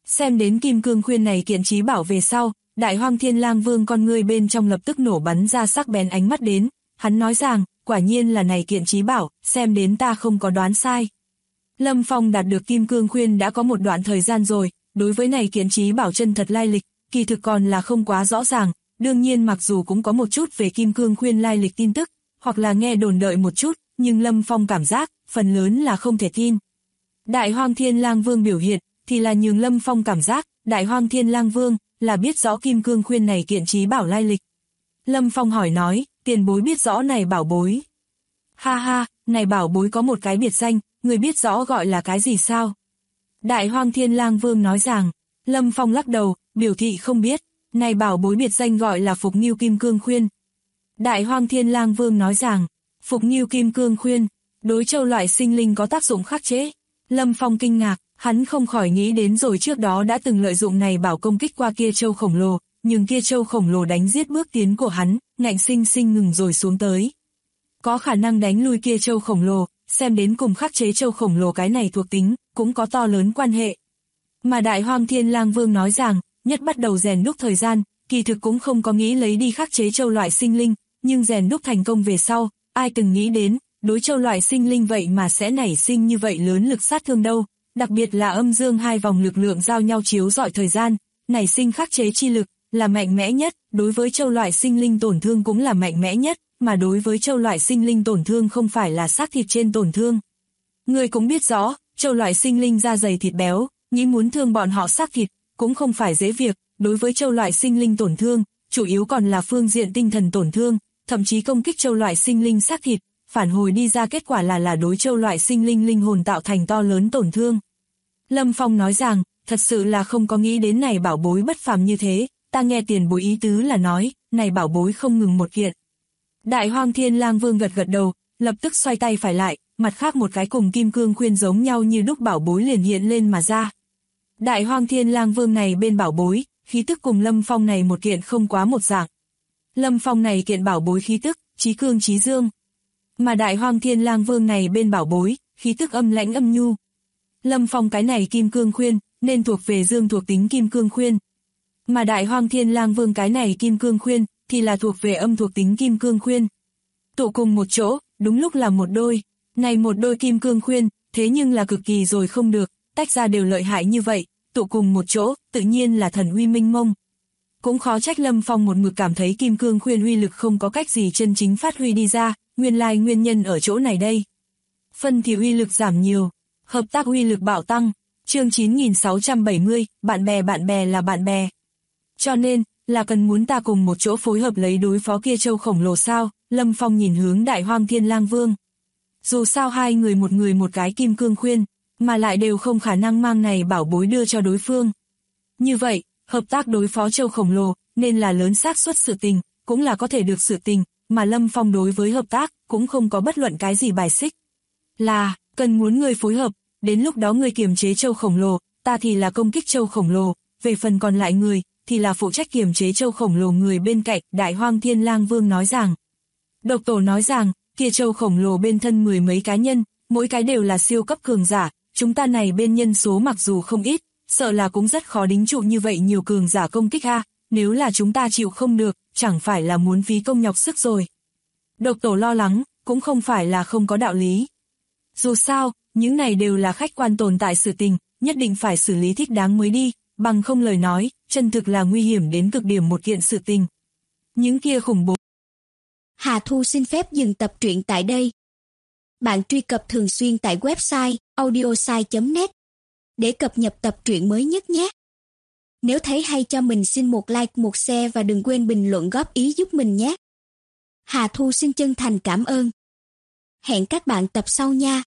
Xem đến kim cương khuyên này kiện trí bảo về sau, Đại Hoang Thiên Lang Vương con ngươi bên trong lập tức nổ bắn ra sắc bén ánh mắt đến, hắn nói rằng, quả nhiên là này kiện trí bảo, xem đến ta không có đoán sai. Lâm Phong đạt được kim cương khuyên đã có một đoạn thời gian rồi, đối với này kiện trí bảo chân thật lai lịch, kỳ thực còn là không quá rõ ràng, đương nhiên mặc dù cũng có một chút về kim cương khuyên lai lịch tin tức, hoặc là nghe đồn đợi một chút, nhưng Lâm Phong cảm giác, phần lớn là không thể tin. Đại Hoang Thiên Lang Vương biểu hiện, thì là nhường Lâm Phong cảm giác, Đại Hoang Thiên Lang Vương, là biết rõ kim cương khuyên này kiện trí bảo lai lịch. Lâm Phong hỏi nói, tiền bối biết rõ này bảo bối. Ha ha, này bảo bối có một cái biệt danh, người biết rõ gọi là cái gì sao? Đại Hoang Thiên Lang Vương nói rằng, Lâm Phong lắc đầu, biểu thị không biết, này bảo bối biệt danh gọi là Phục Ngưu Kim Cương Khuyên. Đại Hoang Thiên Lang Vương nói rằng, Phục Ngưu Kim Cương Khuyên, đối châu loại sinh linh có tác dụng khắc chế. Lâm Phong kinh ngạc, hắn không khỏi nghĩ đến rồi trước đó đã từng lợi dụng này bảo công kích qua kia châu khổng lồ, nhưng kia châu khổng lồ đánh giết bước tiến của hắn, ngạnh sinh sinh ngừng rồi xuống tới. Có khả năng đánh lui kia châu khổng lồ, xem đến cùng khắc chế châu khổng lồ cái này thuộc tính, cũng có to lớn quan hệ. Mà Đại Hoang Thiên Lang Vương nói rằng, nhất bắt đầu rèn đúc thời gian, kỳ thực cũng không có nghĩ lấy đi khắc chế châu loại sinh linh, nhưng rèn đúc thành công về sau, ai từng nghĩ đến, đối châu loại sinh linh vậy mà sẽ nảy sinh như vậy lớn lực sát thương đâu, đặc biệt là âm dương hai vòng lực lượng giao nhau chiếu rọi thời gian, nảy sinh khắc chế chi lực, là mạnh mẽ nhất, đối với châu loại sinh linh tổn thương cũng là mạnh mẽ nhất, mà đối với châu loại sinh linh tổn thương không phải là xác thịt trên tổn thương. Người cũng biết rõ, châu loại sinh linh da dày thịt béo, nghĩ muốn thương bọn họ xác thịt, cũng không phải dễ việc, đối với châu loại sinh linh tổn thương, chủ yếu còn là phương diện tinh thần tổn thương, thậm chí công kích châu loại sinh linh xác thịt, phản hồi đi ra kết quả là đối châu loại sinh linh linh hồn tạo thành to lớn tổn thương. Lâm Phong nói rằng, thật sự là không có nghĩ đến này bảo bối bất phàm như thế, ta nghe tiền bối ý tứ là nói, này bảo bối không ngừng một kiện. Đại Hoang Thiên Lang Vương gật gật đầu, lập tức xoay tay phải lại, mặt khác một cái cùng kim cương khuyên giống nhau như đúc bảo bối liền hiện lên mà ra. Đại Hoang Thiên Lang Vương này bên bảo bối, khí tức cùng Lâm Phong này một kiện không quá một dạng. Lâm Phong này kiện bảo bối khí tức, chí cương chí dương. Mà Đại Hoang Thiên Lang Vương này bên bảo bối, khí tức âm lãnh âm nhu. Lâm Phong cái này kim cương khuyên, nên thuộc về dương thuộc tính kim cương khuyên. Mà Đại Hoang Thiên Lang Vương cái này kim cương khuyên, thì là thuộc về âm thuộc tính kim cương khuyên. Tụ cùng một chỗ, đúng lúc là một đôi. Này một đôi kim cương khuyên, thế nhưng là cực kỳ rồi không được, tách ra đều lợi hại như vậy, tụ cùng một chỗ, tự nhiên là thần uy minh mông. Cũng khó trách Lâm Phong một mực cảm thấy kim cương khuyên uy lực không có cách gì chân chính phát huy đi ra, nguyên lai nguyên nhân ở chỗ này đây. Phân thì uy lực giảm nhiều, hợp tác uy lực bạo tăng, chương 9670, bạn bè là bạn bè. Cho nên, là cần muốn ta cùng một chỗ phối hợp lấy đối phó kia châu khổng lồ sao, Lâm Phong nhìn hướng Đại Hoang Thiên Lang Vương. Dù sao hai người một cái kim cương khuyên, mà lại đều không khả năng mang này bảo bối đưa cho đối phương. Như vậy, hợp tác đối phó châu khổng lồ, nên là lớn xác suất sự tình, cũng là có thể được sự tình, mà Lâm Phong đối với hợp tác, cũng không có bất luận cái gì bài xích. Là, cần muốn người phối hợp, đến lúc đó người kiềm chế châu khổng lồ, ta thì là công kích châu khổng lồ, về phần còn lại người, thì là phụ trách kiềm chế châu khổng lồ người bên cạnh, Đại Hoang Thiên Lang Vương nói rằng. Độc Tổ nói rằng, kia châu khổng lồ bên thân mười mấy cá nhân, mỗi cái đều là siêu cấp cường giả, chúng ta này bên nhân số mặc dù không ít, sợ là cũng rất khó đính trụ như vậy nhiều cường giả công kích ha, nếu là chúng ta chịu không được, chẳng phải là muốn phí công nhọc sức rồi. Độc Tổ lo lắng, cũng không phải là không có đạo lý. Dù sao, những này đều là khách quan tồn tại sự tình, nhất định phải xử lý thích đáng mới đi, bằng không lời nói, chân thực là nguy hiểm đến cực điểm một kiện sự tình. Những kia khủng bố. Hà Thu xin phép dừng tập truyện tại đây. Bạn truy cập thường xuyên tại website audiosai.net để cập nhật tập truyện mới nhất nhé. Nếu thấy hay cho mình xin một like, một share và đừng quên bình luận góp ý giúp mình nhé. Hà Thu xin chân thành cảm ơn. Hẹn các bạn tập sau nha.